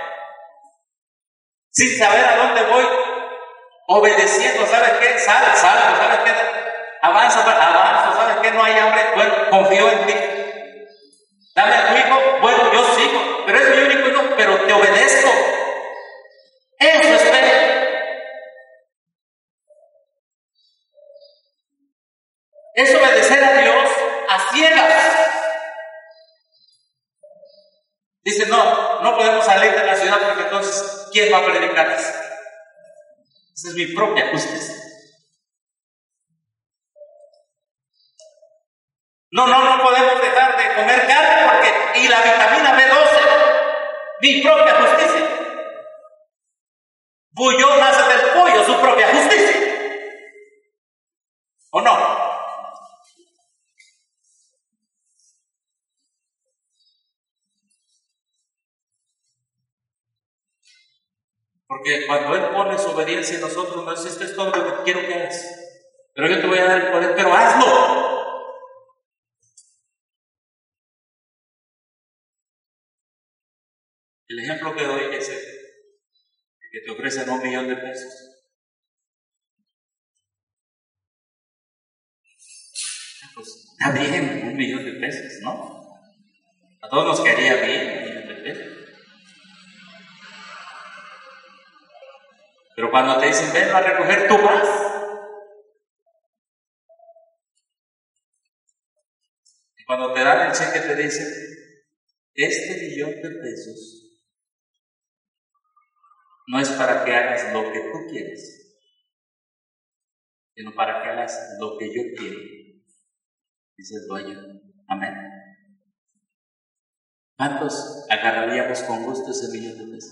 Sin saber a dónde voy, obedeciendo, ¿sabes qué? Salgo, ¿sabes qué? Avanzo, ¿sabes qué? No hay hambre, bueno, confío en ti. Dame a tu hijo, bueno, yo sigo, pero es mi único hijo, pero te obedezco. Eso es fe. Es obedecer a Dios a ciegas. Dice, no podemos salir de la ciudad porque entonces, ¿quién va a predicarles? Esa es mi propia justicia. No podemos dejar de comer carne porque, y la vitamina B12, mi propia justicia. Bullón nace del pollo, su propia justicia. ¿O no? Porque cuando Él pone su obediencia en nosotros, nos dice: esto es todo lo que quiero que hagas. Pero yo te voy a dar el poder, pero hazlo. El ejemplo que doy es el que te ofrecen $1,000,000 de pesos. Pues está bien, $1,000,000 de pesos, ¿no? A todos nos quedaría bien $1,000,000 de pesos. Pero cuando te dicen: ven a recoger, tú vas. Y cuando te dan el cheque te dicen: este $1,000,000 de pesos no es para que hagas lo que tú quieres, sino para que hagas lo que yo quiero. Dice el dueño. Amén. ¿Cuántos agarraríamos con gusto ese $1,000,000 de pesos?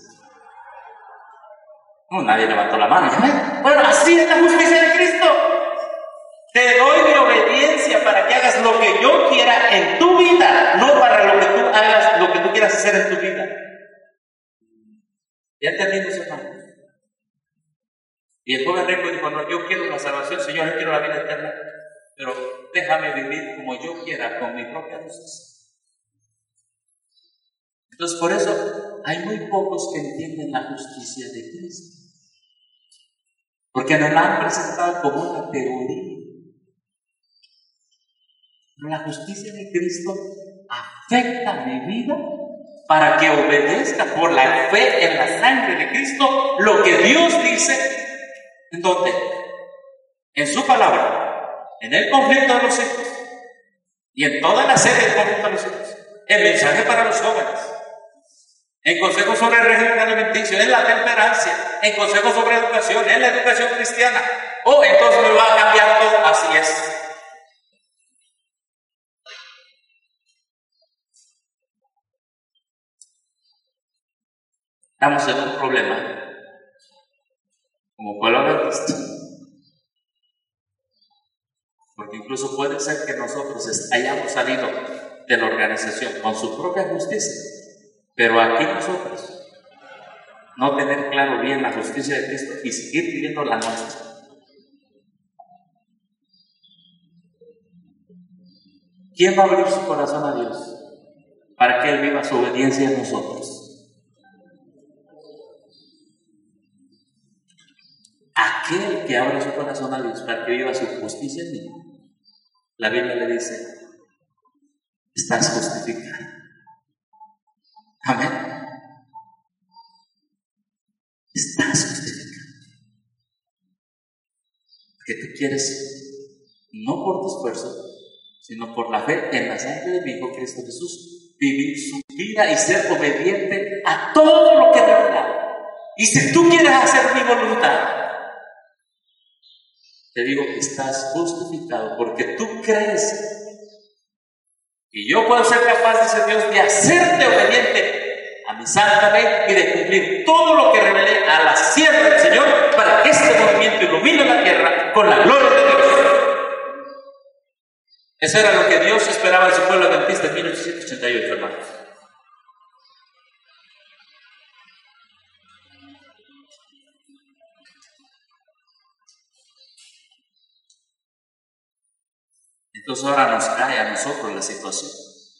No, nadie levantó la mano. Bueno, así es la justicia de Cristo. Te doy mi obediencia para que hagas lo que yo quiera en tu vida, no para lo que tú hagas, lo que tú quieras hacer en tu vida. ¿Ya entendimos, hermano? Y el joven rico dijo: no, yo quiero la salvación, Señor, yo quiero la vida eterna, pero déjame vivir como yo quiera, con mi propia justicia. Entonces, por eso hay muy pocos que entienden la justicia de Cristo, porque nos la han presentado como una teoría. Pero la justicia de Cristo afecta mi vida para que obedezca por la fe en la sangre de Cristo lo que Dios dice. ¿En dónde? En su palabra, en el conflicto de los hijos y en toda la serie del conflicto de los hijos, el mensaje para los jóvenes, en consejos sobre el régimen alimenticio, en la temperancia, en consejos sobre educación, en la educación cristiana. Entonces me va a cambiar todo. Así es. Estamos en un problema como pueblo adventista, porque incluso puede ser que nosotros hayamos salido de la organización con su propia justicia, pero aquí nosotros no tener claro bien la justicia de Cristo y seguir viviendo la nuestra. ¿Quién va a abrir su corazón a Dios para que Él viva su obediencia en nosotros? Aquel que abre su corazón a Dios para que viva su justicia en mí. La Biblia le dice: estás justificado. Amén. Estás justificado. Porque tú quieres, no por tu esfuerzo, sino por la fe en la sangre de mi Hijo Cristo Jesús, vivir su vida y ser obediente a todo lo que revela. Y si tú quieres hacer mi voluntad, te digo que estás justificado porque tú crees y yo puedo ser capaz, dice Dios, de hacerte obediente a mi santa ley y de cumplir todo lo que revelé a la sierva del Señor para que este movimiento ilumine la tierra con la gloria de Dios. Eso era lo que Dios esperaba de su pueblo adventista en 1888, hermanos. Entonces ahora nos cae a nosotros la situación.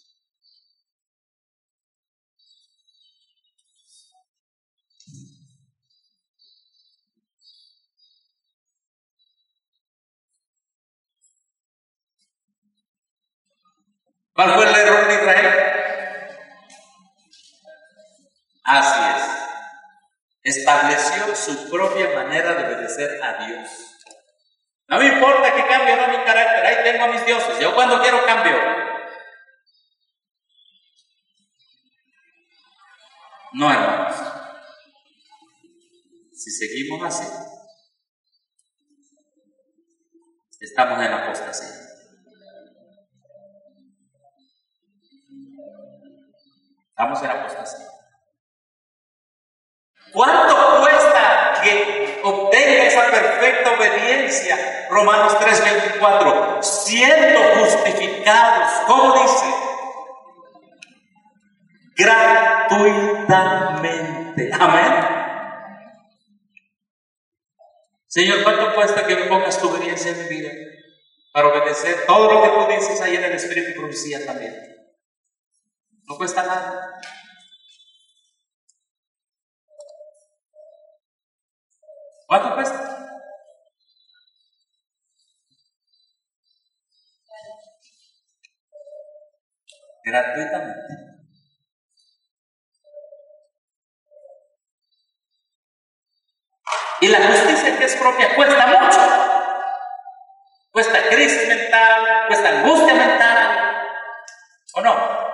¿Cuál fue el error de Israel? Así es. Estableció su propia manera de obedecer a Dios. No me importa que cambie o no mi carácter, ahí tengo a mis dioses. Yo cuando quiero cambio. No, hermanos. Si seguimos así, estamos en apostasía. Estamos en apostasía. ¿Cuánto cuesta que obtenga esa perfecta obediencia? Romanos 3:24. Siendo justificados, ¿cómo dice? Gratuitamente. Amén. Señor, ¿cuánto cuesta que me pongas tu obediencia en mi vida para obedecer todo lo que tú dices ahí en el Espíritu y Profecía también? No cuesta nada. ¿Cuánto cuesta? Gratuitamente. Y la justicia que es propia cuesta mucho. Cuesta crisis mental, cuesta angustia mental. ¿O no?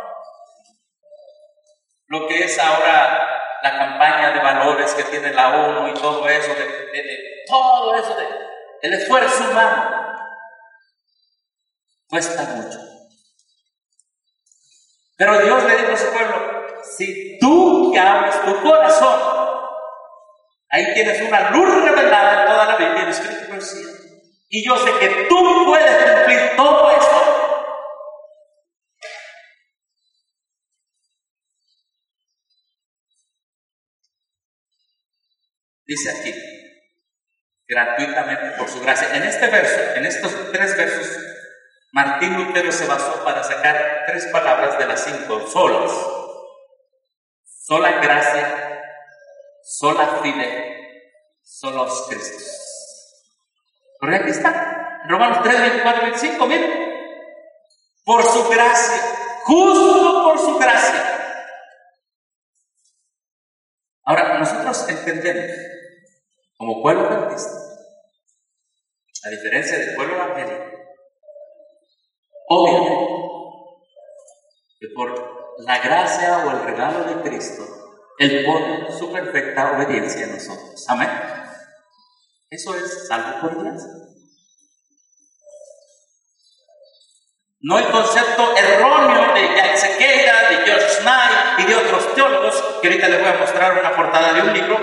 Lo que es ahora la campaña de valores que tiene la ONU y todo eso, el esfuerzo humano, cuesta mucho. Pero Dios le dijo a su pueblo: si tú que abres tu corazón, ahí tienes una luz revelada en toda la Biblia, en el Espíritu y Profecía. Y yo sé que tú puedes cumplir todo esto. Dice aquí, gratuitamente por su gracia. En este verso, en estos 3 versos, Martín Lutero se basó para sacar 3 palabras de las 5 solas. Sola gracia, sola fide, solos Cristos. Pero aquí está, Romanos 3, 24, 25, miren. Por su gracia, justo por su gracia. Ahora, nosotros entendemos, como pueblo adventista, a diferencia del pueblo evangélico, obviamente, que por la gracia o el regalo de Cristo, Él pone su perfecta obediencia en nosotros. Amén. Eso es salvo por gracia. No el concepto erróneo de Jack Sequeira, de George Knight y de otros teólogos, que ahorita les voy a mostrar una portada de un libro.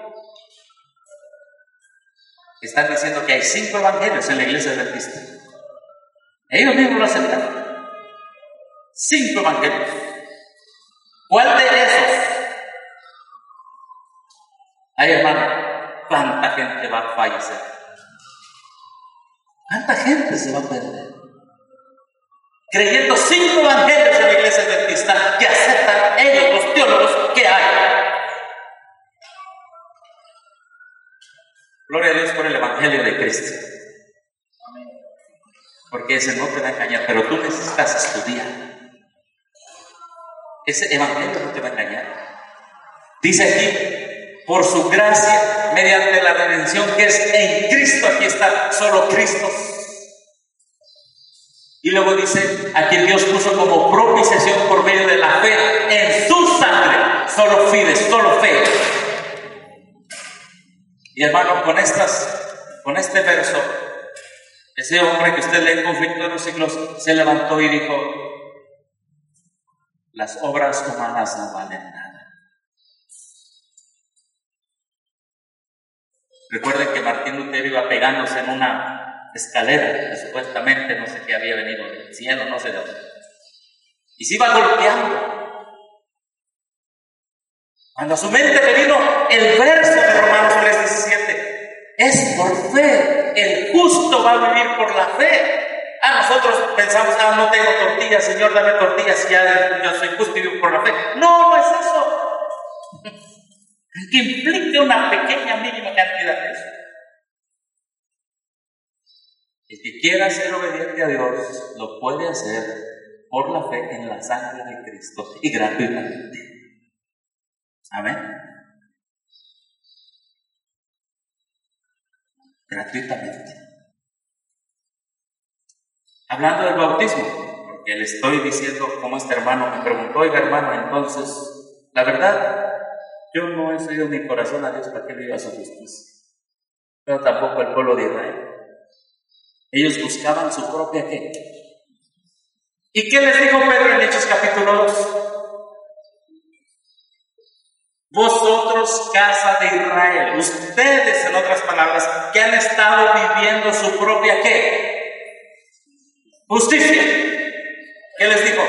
Están diciendo que hay 5 evangelios en la iglesia adventista. Ellos mismos lo aceptan. 5 evangelios. ¿Cuál de esos? Ay, hermano, ¿cuánta gente va a fallecer? ¿Cuánta gente se va a perder? Creyendo 5 evangelios en la iglesia adventista que aceptan ellos, los teólogos, que hay. Gloria a Dios por el evangelio de Cristo. Porque ese no te va a engañar, pero tú necesitas estudiar. Ese evangelio no te va a engañar. Dice aquí, por su gracia, mediante la redención que es en Cristo, aquí está, solo Cristo. Y luego dice, a quien Dios puso como propiciación por medio de la fe en su sangre, solo fides, solo fe. Y hermano, con este verso, ese hombre que usted lee en Conflicto de los Siglos se levantó y dijo: las obras humanas no valen nada. Recuerden que Martín Lutero iba pegándose en una escalera, que supuestamente no sé qué había venido del cielo, no sé de dónde, y se iba golpeando. Cuando a su mente le vino el verso de Romanos 3:17, es por fe, el justo va a vivir por la fe. Nosotros pensamos, no tengo tortillas, Señor, dame tortillas, ya yo soy justo y vivo por la fe. No, no es eso. Que implique una pequeña, mínima cantidad de eso. El que quiera ser obediente a Dios, lo puede hacer por la fe en la sangre de Cristo y gratuitamente. Amén. Gratuitamente. Hablando del bautismo, porque le estoy diciendo como este hermano me preguntó: oiga, hermano, entonces, la verdad, yo no he cedido mi corazón a Dios para que viva su justicia, pero tampoco el pueblo de Israel. Ellos buscaban su propia ¿qué? ¿Y qué les dijo Pedro en Hechos capítulo 2? Vosotros, casa de Israel, ustedes, en otras palabras, que han estado viviendo su propia ¿qué? Justicia. ¿Qué les dijo?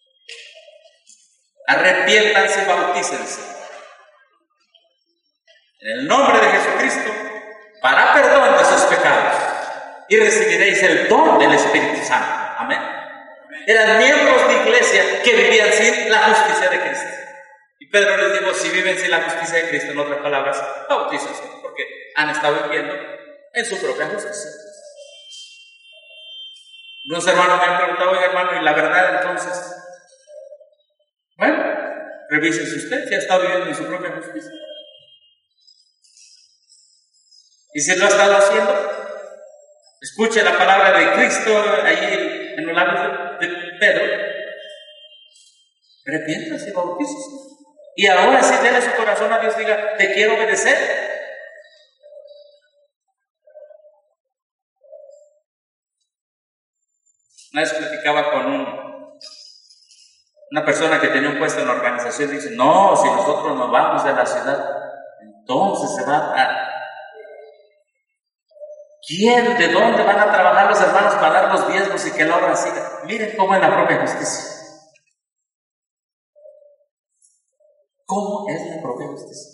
Arrepiéntanse y bautícense. en el nombre de Jesucristo, para perdón de sus pecados, y recibiréis el don del Espíritu Santo. Amén. Eran miembros de iglesia que vivían sin la justicia de Cristo. Y Pedro les dijo, si viven sin la justicia de Cristo, en otras palabras, bautícense, porque han estado viviendo en su propia justicia. Unos hermanos me han preguntado, oye hermano, ¿y la verdad entonces? Bueno, revísese usted si ha estado viviendo en su propia justicia. Y si lo ha estado haciendo, escuche la palabra de Cristo ahí en los labios de Pedro. Arrepiéntase y bautícese. Y ahora sí déle su corazón a Dios, diga, te quiero obedecer. Una vez platicaba con una persona que tenía un puesto en la organización y dice, no, si nosotros nos vamos de la ciudad, entonces se va a... ¿Quién, de dónde van a trabajar los hermanos para dar los diezmos y que la obra siga? Miren cómo es la propia justicia. ¿Cómo es la propia justicia?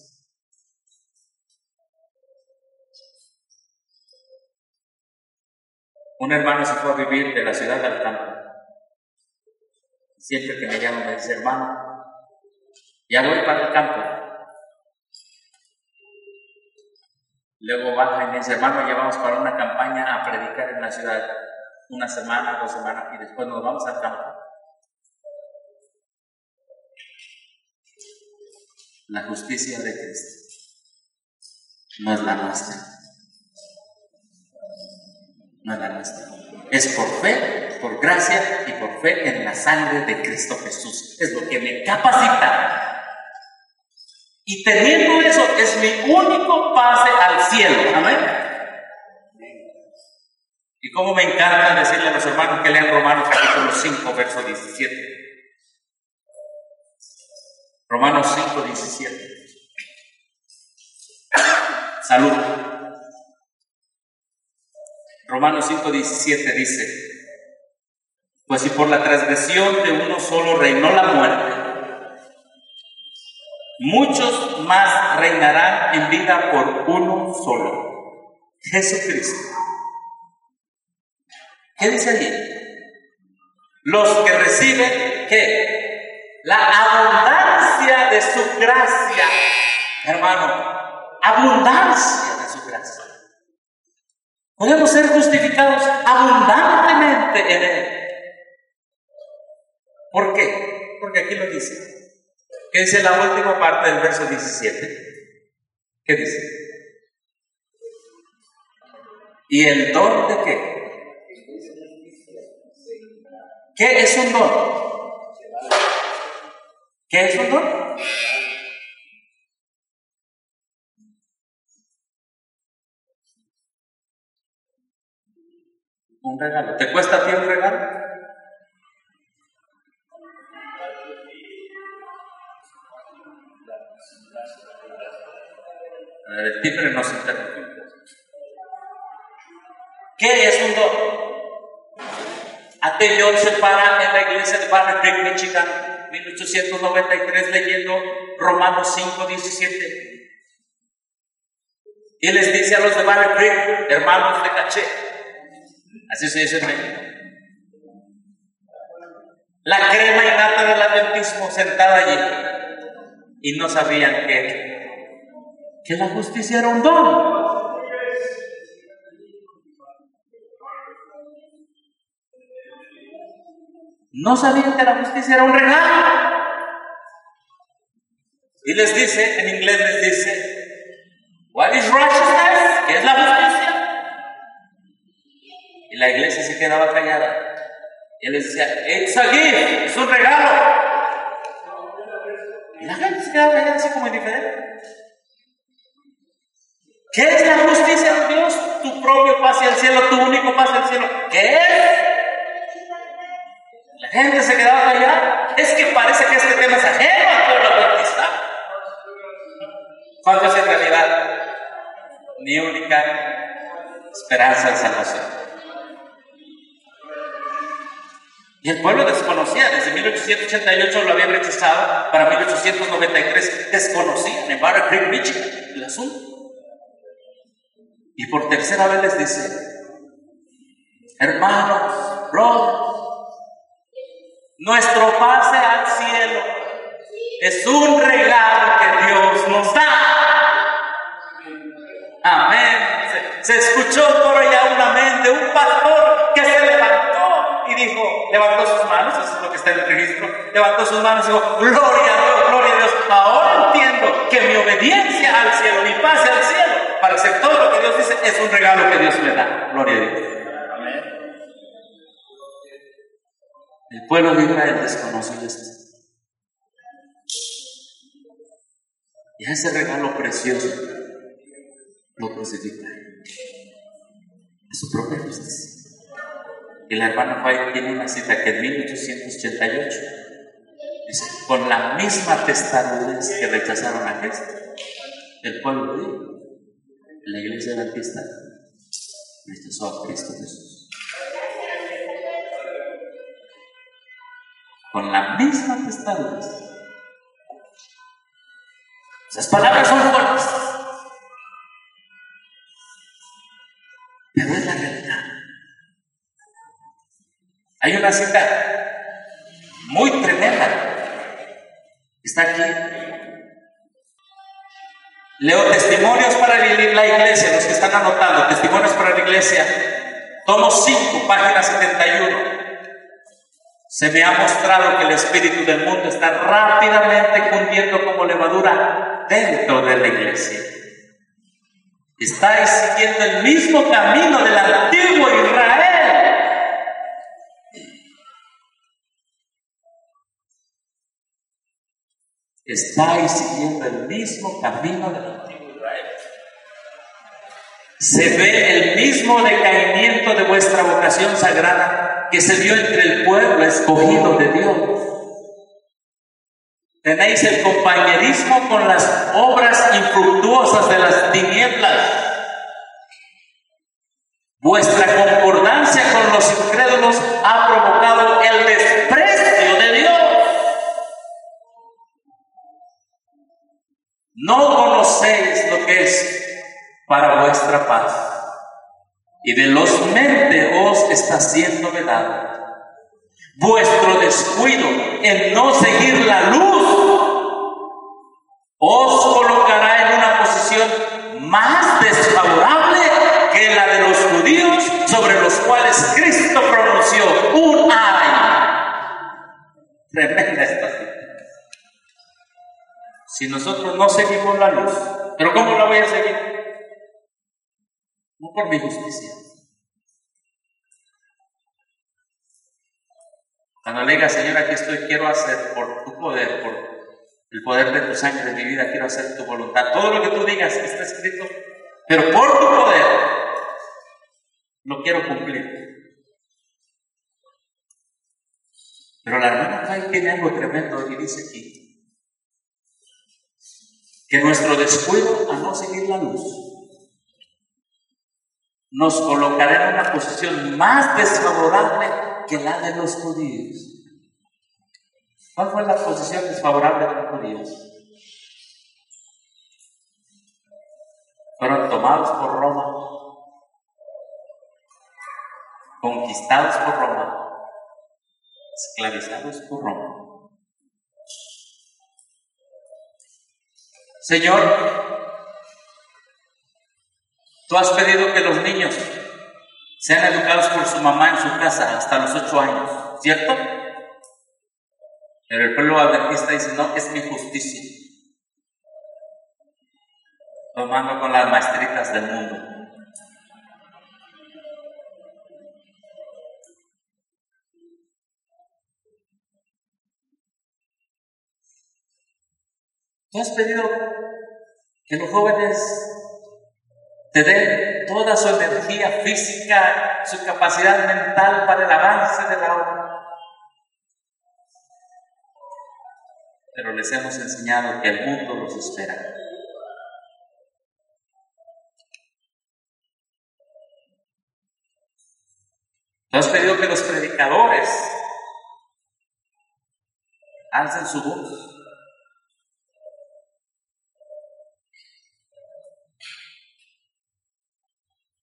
Un hermano se fue a vivir de la ciudad al campo. Siempre que me llama me dice, hermano, ya voy para el campo. Luego baja y me dice, hermano, ya vamos para una campaña a predicar en la ciudad. Una semana, 2 semanas, y después nos vamos al campo. La justicia de Cristo no es la nuestra. No es la nuestra. Es por fe, por gracia y por fe en la sangre de Cristo Jesús. Es lo que me capacita. Y teniendo eso, es mi único pase al cielo. Amén. Y como me encanta decirle a los hermanos que lean Romanos capítulo 5, verso 17. Romanos 5, 17. Salud. Romanos 5, 17 dice, pues si por la transgresión de uno solo reinó la muerte, muchos más reinarán en vida por uno solo, Jesucristo. ¿Qué dice allí? Los que reciben, ¿qué? La abundancia de su gracia, hermano, abundancia de su gracia. Podemos ser justificados abundantemente en Él. ¿Por qué? Porque aquí lo dice. ¿Qué dice la última parte del verso 17? ¿Qué dice? ¿Y el don de qué? ¿Qué es un don? ¿Qué es un don? Un regalo. ¿Te cuesta a ti un regalo? A ver, el timbre nos interrumpe. ¿Qué es un don? Ate John se para en la iglesia de Battle Creek, Michigan, 1893, leyendo Romanos 5, 17. Y les dice a los de Battle Creek, hermanos de Caché, así se dice en México, la crema innata del adventismo sentada allí, y no sabían que la justicia era un don. No sabían que la justicia era un regalo. Y les dice, en inglés les dice, what is righteousness? ¿Qué es la justicia? Y la iglesia se quedaba callada. Y él les decía, it's a gift, es un regalo. Y la gente se quedaba callada así como indiferente. ¿Qué es la justicia de Dios? Tu propio pase al cielo, tu único pase al cielo. ¿Qué es? La gente se quedaba callada. Es que parece que este tema es ajeno al pueblo adventista. ¿Cuál es en realidad mi única esperanza de salvación? Y el pueblo desconocía. Desde 1888 lo habían rechazado. Para 1893 desconocían en Battle Creek, Michigan. el asunto. Y por tercera vez les dice: hermanos, brothers, nuestro pase al cielo es un regalo que Dios nos da. Amén. Se escuchó por allá un amén de un pastor que se levantó y dijo, levantó sus manos, eso es lo que está en el registro, levantó sus manos y dijo: gloria a Dios, gloria a Dios. Ahora entiendo que mi obediencia al cielo, mi pase al cielo, para hacer todo lo que Dios dice, es un regalo que Dios me da. Gloria a Dios. El pueblo de Israel desconoció esto. Y ese regalo precioso lo crucificaron. Es su propia justicia. Y la hermana White tiene una cita que en 1888 dice: con la misma testarudez que rechazaron a Cristo, el pueblo de Dios, la iglesia adventista, rechazó a Cristo Jesús. Con la misma testarudez. Esas palabras son fuertes, pero es la realidad. Hay una cita muy tremenda, está aquí. Leo Testimonios para la Iglesia, los que están anotando, Testimonios para la Iglesia, tomo 5, página 71. Se me ha mostrado que el espíritu del mundo está rápidamente cundiendo como levadura dentro de la iglesia. Estáis siguiendo el mismo camino del antiguo Israel. Estáis siguiendo el mismo camino del antiguo Israel. Se ve el mismo decaimiento de vuestra vocación sagrada que se vio entre el pueblo escogido de Dios. Tenéis el compañerismo con las obras infructuosas de las tinieblas. Vuestra concordancia con los incrédulos ha provocado el desprecio de Dios. No conocéis lo que es para vuestra paz, y velozmente os está siendo vedado. Vuestro descuido en no seguir la luz os colocará en una posición más desfavorable que la de los judíos, sobre los cuales Cristo pronunció un ay. Tremenda esta cita. Si nosotros no seguimos la luz, ¿pero cómo la voy a seguir? No por mi justicia. Cuando le diga: Señor, aquí estoy, quiero hacer por tu poder, por el poder de tu sangre de mi vida, quiero hacer tu voluntad. Todo lo que tú digas está escrito, pero por tu poder lo quiero cumplir. Pero la hermana Fay tiene algo tremendo que dice aquí: que nuestro descuido a no seguir la luz nos colocará en una posición más desfavorable que la de los judíos. ¿Cuál fue la posición desfavorable de los judíos? Fueron tomados por Roma, conquistados por Roma, esclavizados por Roma. Señor, tú has pedido que los niños sean educados por su mamá en su casa hasta los 8 años, ¿cierto? Pero el pueblo adventista dice: no, es mi justicia. Los mando con las maestritas del mundo. Tú has pedido que los jóvenes te den toda su energía física, su capacidad mental para el avance de la obra. Pero les hemos enseñado que el mundo los espera. Tú has pedido que los predicadores alcen su voz.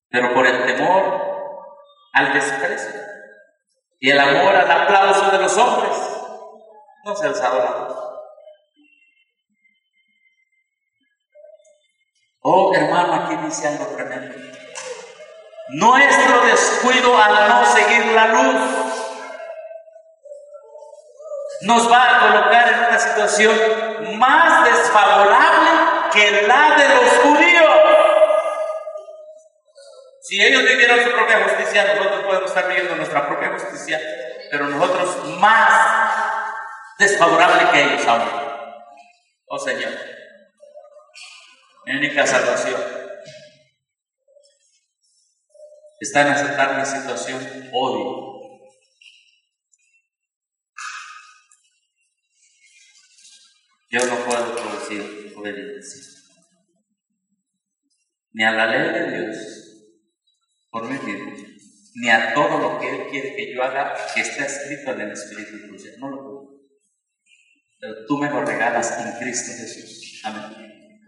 pero por el temor al desprecio y el amor al aplauso de los hombres, no se ha alzado la voz. Oh, hermano, aquí dice algo tremendo. Nuestro descuido al no seguir la luz nos va a colocar en una situación más desfavorable que la de los judíos. Si ellos vivieran su propia justicia, nosotros podemos estar viviendo nuestra propia justicia, pero nosotros más desfavorable que ellos aún. Oh Señor, mi única salvación está en aceptar mi situación hoy. Yo no puedo producir obediencia ni a la ley de Dios por mí mismo, ni a todo lo que Él quiere que yo haga que esté escrito en el Espíritu Tuyo. No lo puedo. Pero tú me lo regalas en Cristo Jesús. Amén.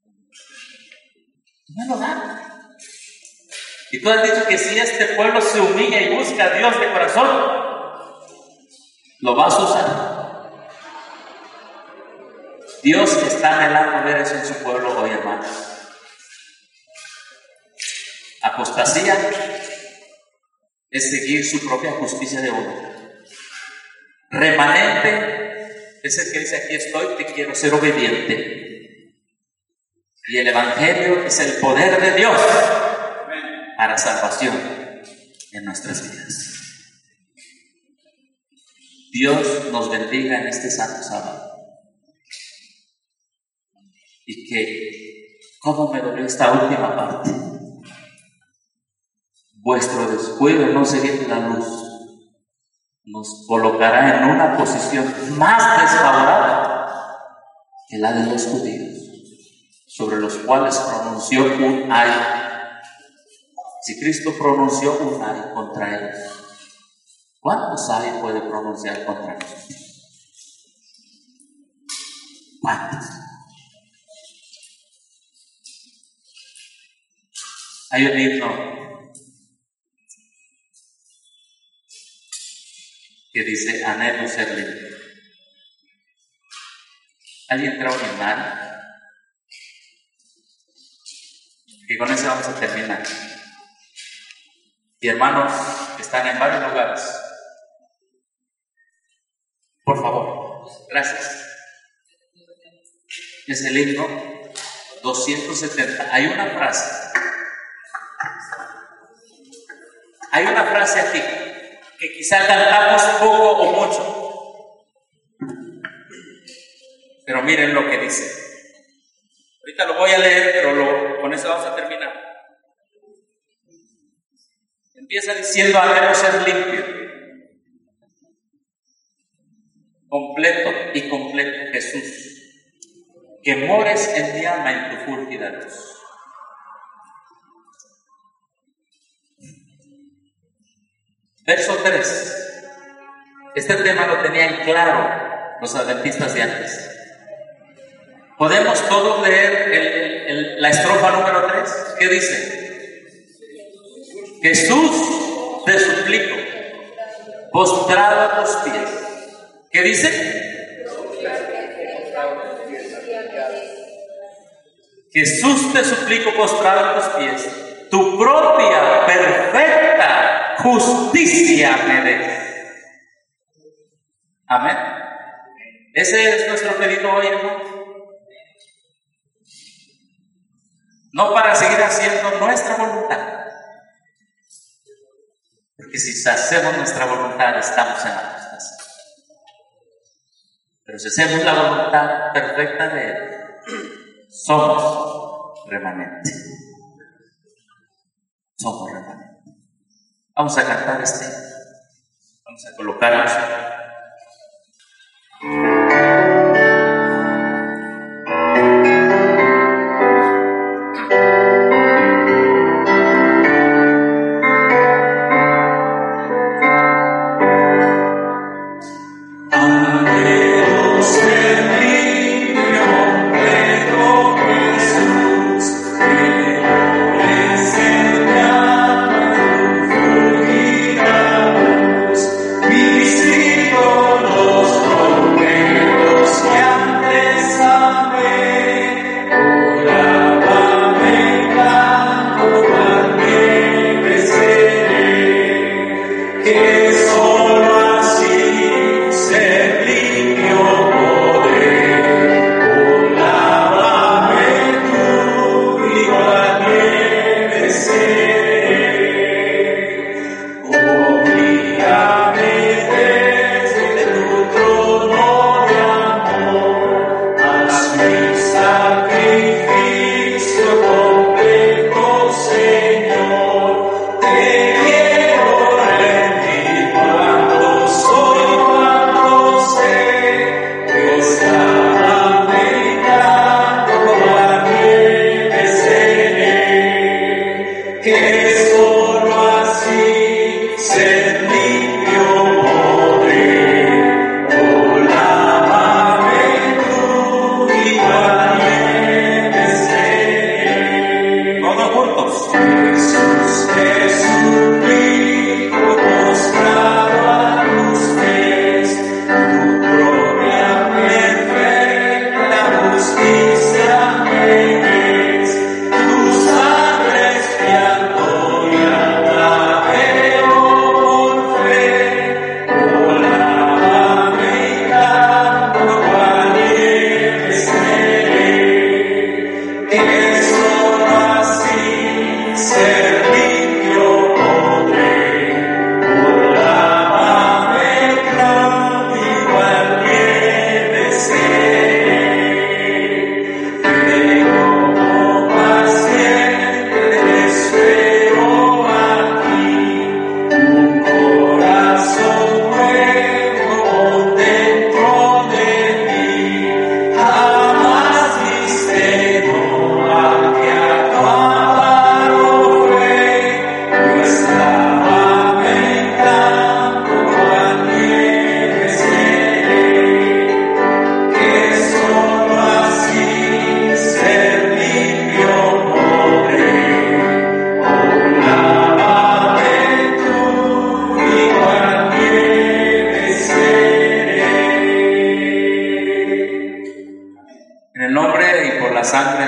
Tú me lo das. Y tú has dicho que si este pueblo se humilla y busca a Dios de corazón, lo vas a usar. Dios está anhelando ver eso en su pueblo hoy, hermanos. Apostasía es seguir su propia justicia de uno. Remanente es el que dice: aquí estoy, te quiero ser obediente. Y el Evangelio es el poder de Dios para salvación en nuestras vidas. Dios nos bendiga en este santo sábado. Y que, ¿cómo me dolió esta última parte? Vuestro descuido en no seguir la luz nos colocará en una posición más desfavorable que la de los judíos, sobre los cuales pronunció un ay. Si Cristo pronunció un ay contra ellos, ¿cuántos ay puede pronunciar contra nosotros? ¿Cuántos? Hay un himno que dice: anhelo ser libre. ¿Alguien trae un himno? Y con eso vamos a terminar. Y hermanos que están en varios lugares, por favor, gracias. Es el himno 270. Hay una frase aquí que quizá cantamos poco o mucho, pero miren lo que dice. Ahorita lo voy a leer, pero con eso vamos a terminar. Empieza diciendo: anhelo ser limpio, completo y completo, Jesús, que mores en mi alma en tu fúlgida luz. Verso 3. Este tema lo tenían claro los adventistas de antes. ¿Podemos todos leer la estrofa número 3? ¿Qué dice? Jesús, te suplico, postrado a tus pies. ¿Qué dice? Jesús, te suplico, postrado a tus pies, tu propia perfecta justicia me des. Amén. Ese es nuestro pedido hoy, hermano. No para seguir haciendo nuestra voluntad, porque si hacemos nuestra voluntad estamos en la apostasía. Pero si hacemos la voluntad perfecta de Él, somos remanente. Somos remanente. Vamos a cantar vamos a colocarnos. Jesús, que es el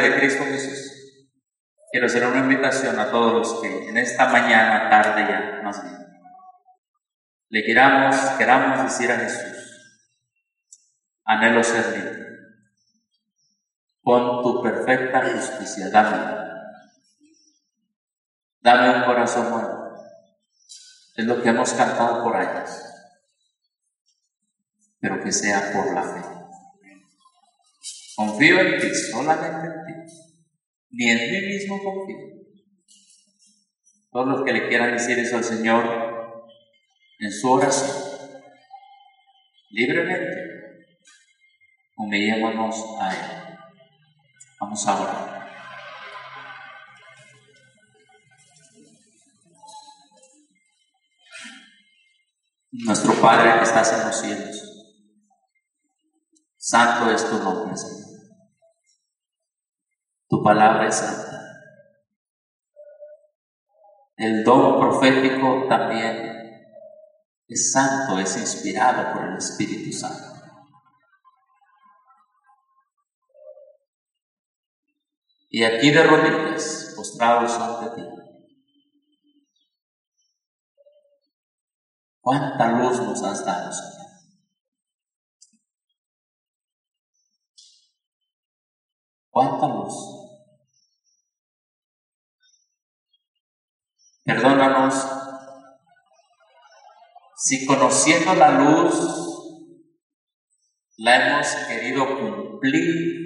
de Cristo Jesús, quiero hacer una invitación a todos los que en esta mañana, tarde ya, más bien, le queramos decir a Jesús: anhelo ser libre. Con tu perfecta justicia, dame un corazón nuevo. Es lo que hemos cantado por años, pero que sea por la fe. Confío en ti, solamente en ti, ni en mí mismo confío. Todos los que le quieran decir eso al Señor en su oración, libremente, humillémonos a Él. Vamos a orar. Nuestro Padre que estás en los cielos, santo es tu nombre, Señor. Tu palabra es santa. El don profético también es santo, es inspirado por el Espíritu Santo. Y aquí de rodillas, postrados ante ti, cuánta luz nos has dado, Señor. Cuánta luz. Perdónanos si conociendo la luz la hemos querido cumplir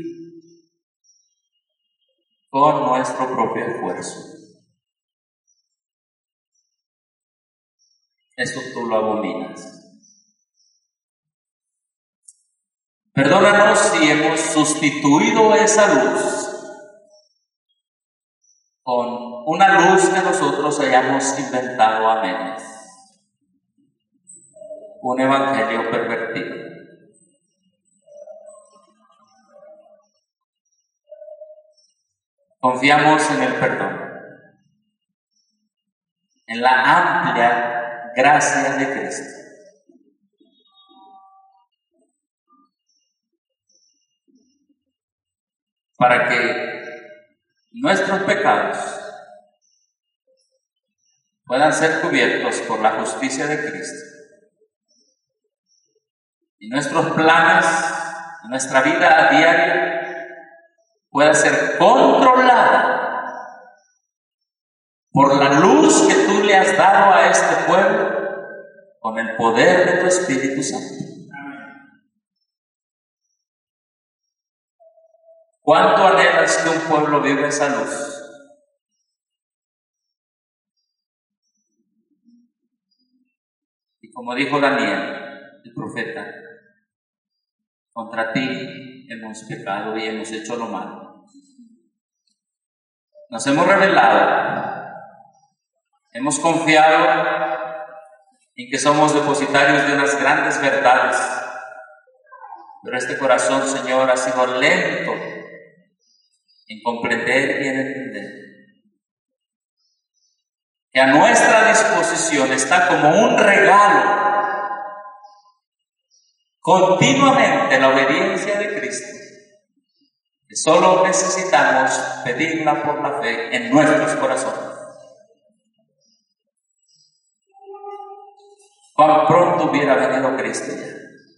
con nuestro propio esfuerzo. Eso tú lo abominas. Perdónanos si hemos sustituido esa luz con una luz que nosotros hayamos inventado a medias. Un evangelio pervertido. Confiamos en el perdón, en la amplia gracia de Cristo. Para que nuestros pecados puedan ser cubiertos por la justicia de Cristo. Y nuestros planes, nuestra vida diaria, pueda ser controlada por la luz que tú le has dado a este pueblo con el poder de tu Espíritu Santo. ¿Cuánto anhelas que un pueblo viva esa luz? Y como dijo Daniel, el profeta, contra ti hemos pecado y hemos hecho lo malo. Nos hemos rebelado, hemos confiado en que somos depositarios de unas grandes verdades, pero este corazón, Señor, ha sido lento en comprender y en entender que a nuestra disposición está como un regalo continuamente la obediencia de Cristo, que solo necesitamos pedirla por la fe en nuestros corazones. Cuán pronto hubiera venido Cristo ya,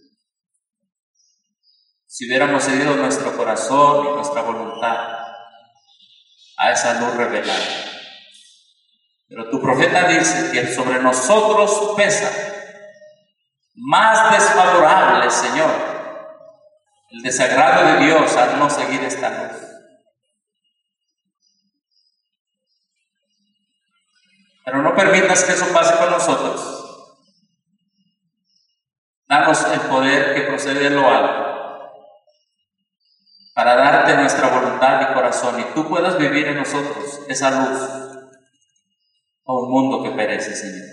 si hubiéramos cedido nuestro corazón y nuestra voluntad a esa luz revelada. Pero tu profeta dice que sobre nosotros pesa más desfavorable, Señor, el desagrado de Dios al no seguir esta luz. Pero no permitas que eso pase con nosotros. Danos el poder que procede de lo alto para darte nuestra voluntad y corazón, y tú puedas vivir en nosotros esa luz a un mundo que perece, Señor.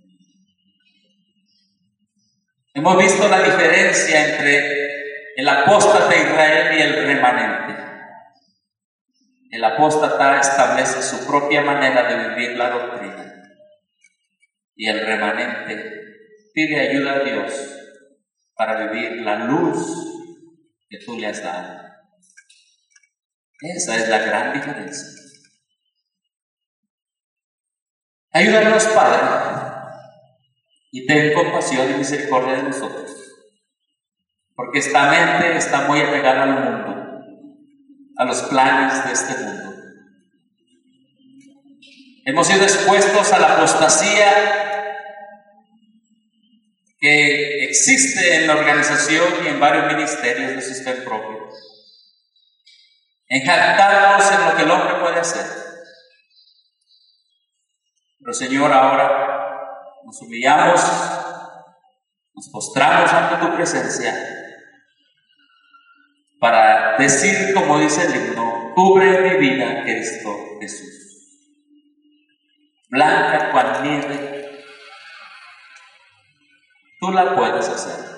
Hemos visto la diferencia entre el apóstata de Israel y el remanente. El apóstata establece su propia manera de vivir la doctrina, y el remanente pide ayuda a Dios para vivir la luz que tú le has dado. Esa es la gran diferencia. Ayúdanos, Padre, y ten compasión y misericordia de nosotros, porque esta mente está muy apegada al mundo, a los planes de este mundo. Hemos sido expuestos a la apostasía que existe en la organización y en varios ministerios de sistema propio, en jactarnos en lo que el hombre puede hacer. Pero Señor, ahora nos humillamos, nos postramos ante tu presencia para decir, como dice el himno, cubre mi vida, Cristo Jesús. Blanca cual nieve, tú la puedes hacer.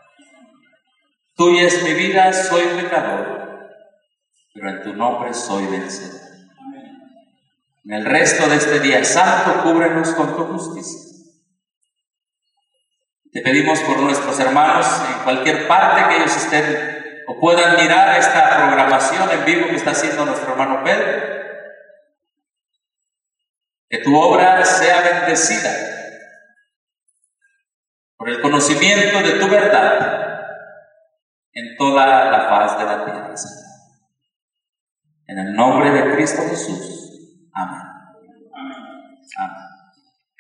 Tuya es mi vida, soy pecador, pero en tu nombre soy vencedor. En el resto de este día santo, cúbrenos con tu justicia. Te pedimos por nuestros hermanos en cualquier parte que ellos estén o puedan mirar esta programación en vivo que está haciendo nuestro hermano Pedro, que tu obra sea bendecida por el conocimiento de tu verdad en toda la faz de la tierra, Señor. En el nombre de Cristo Jesús. Amén.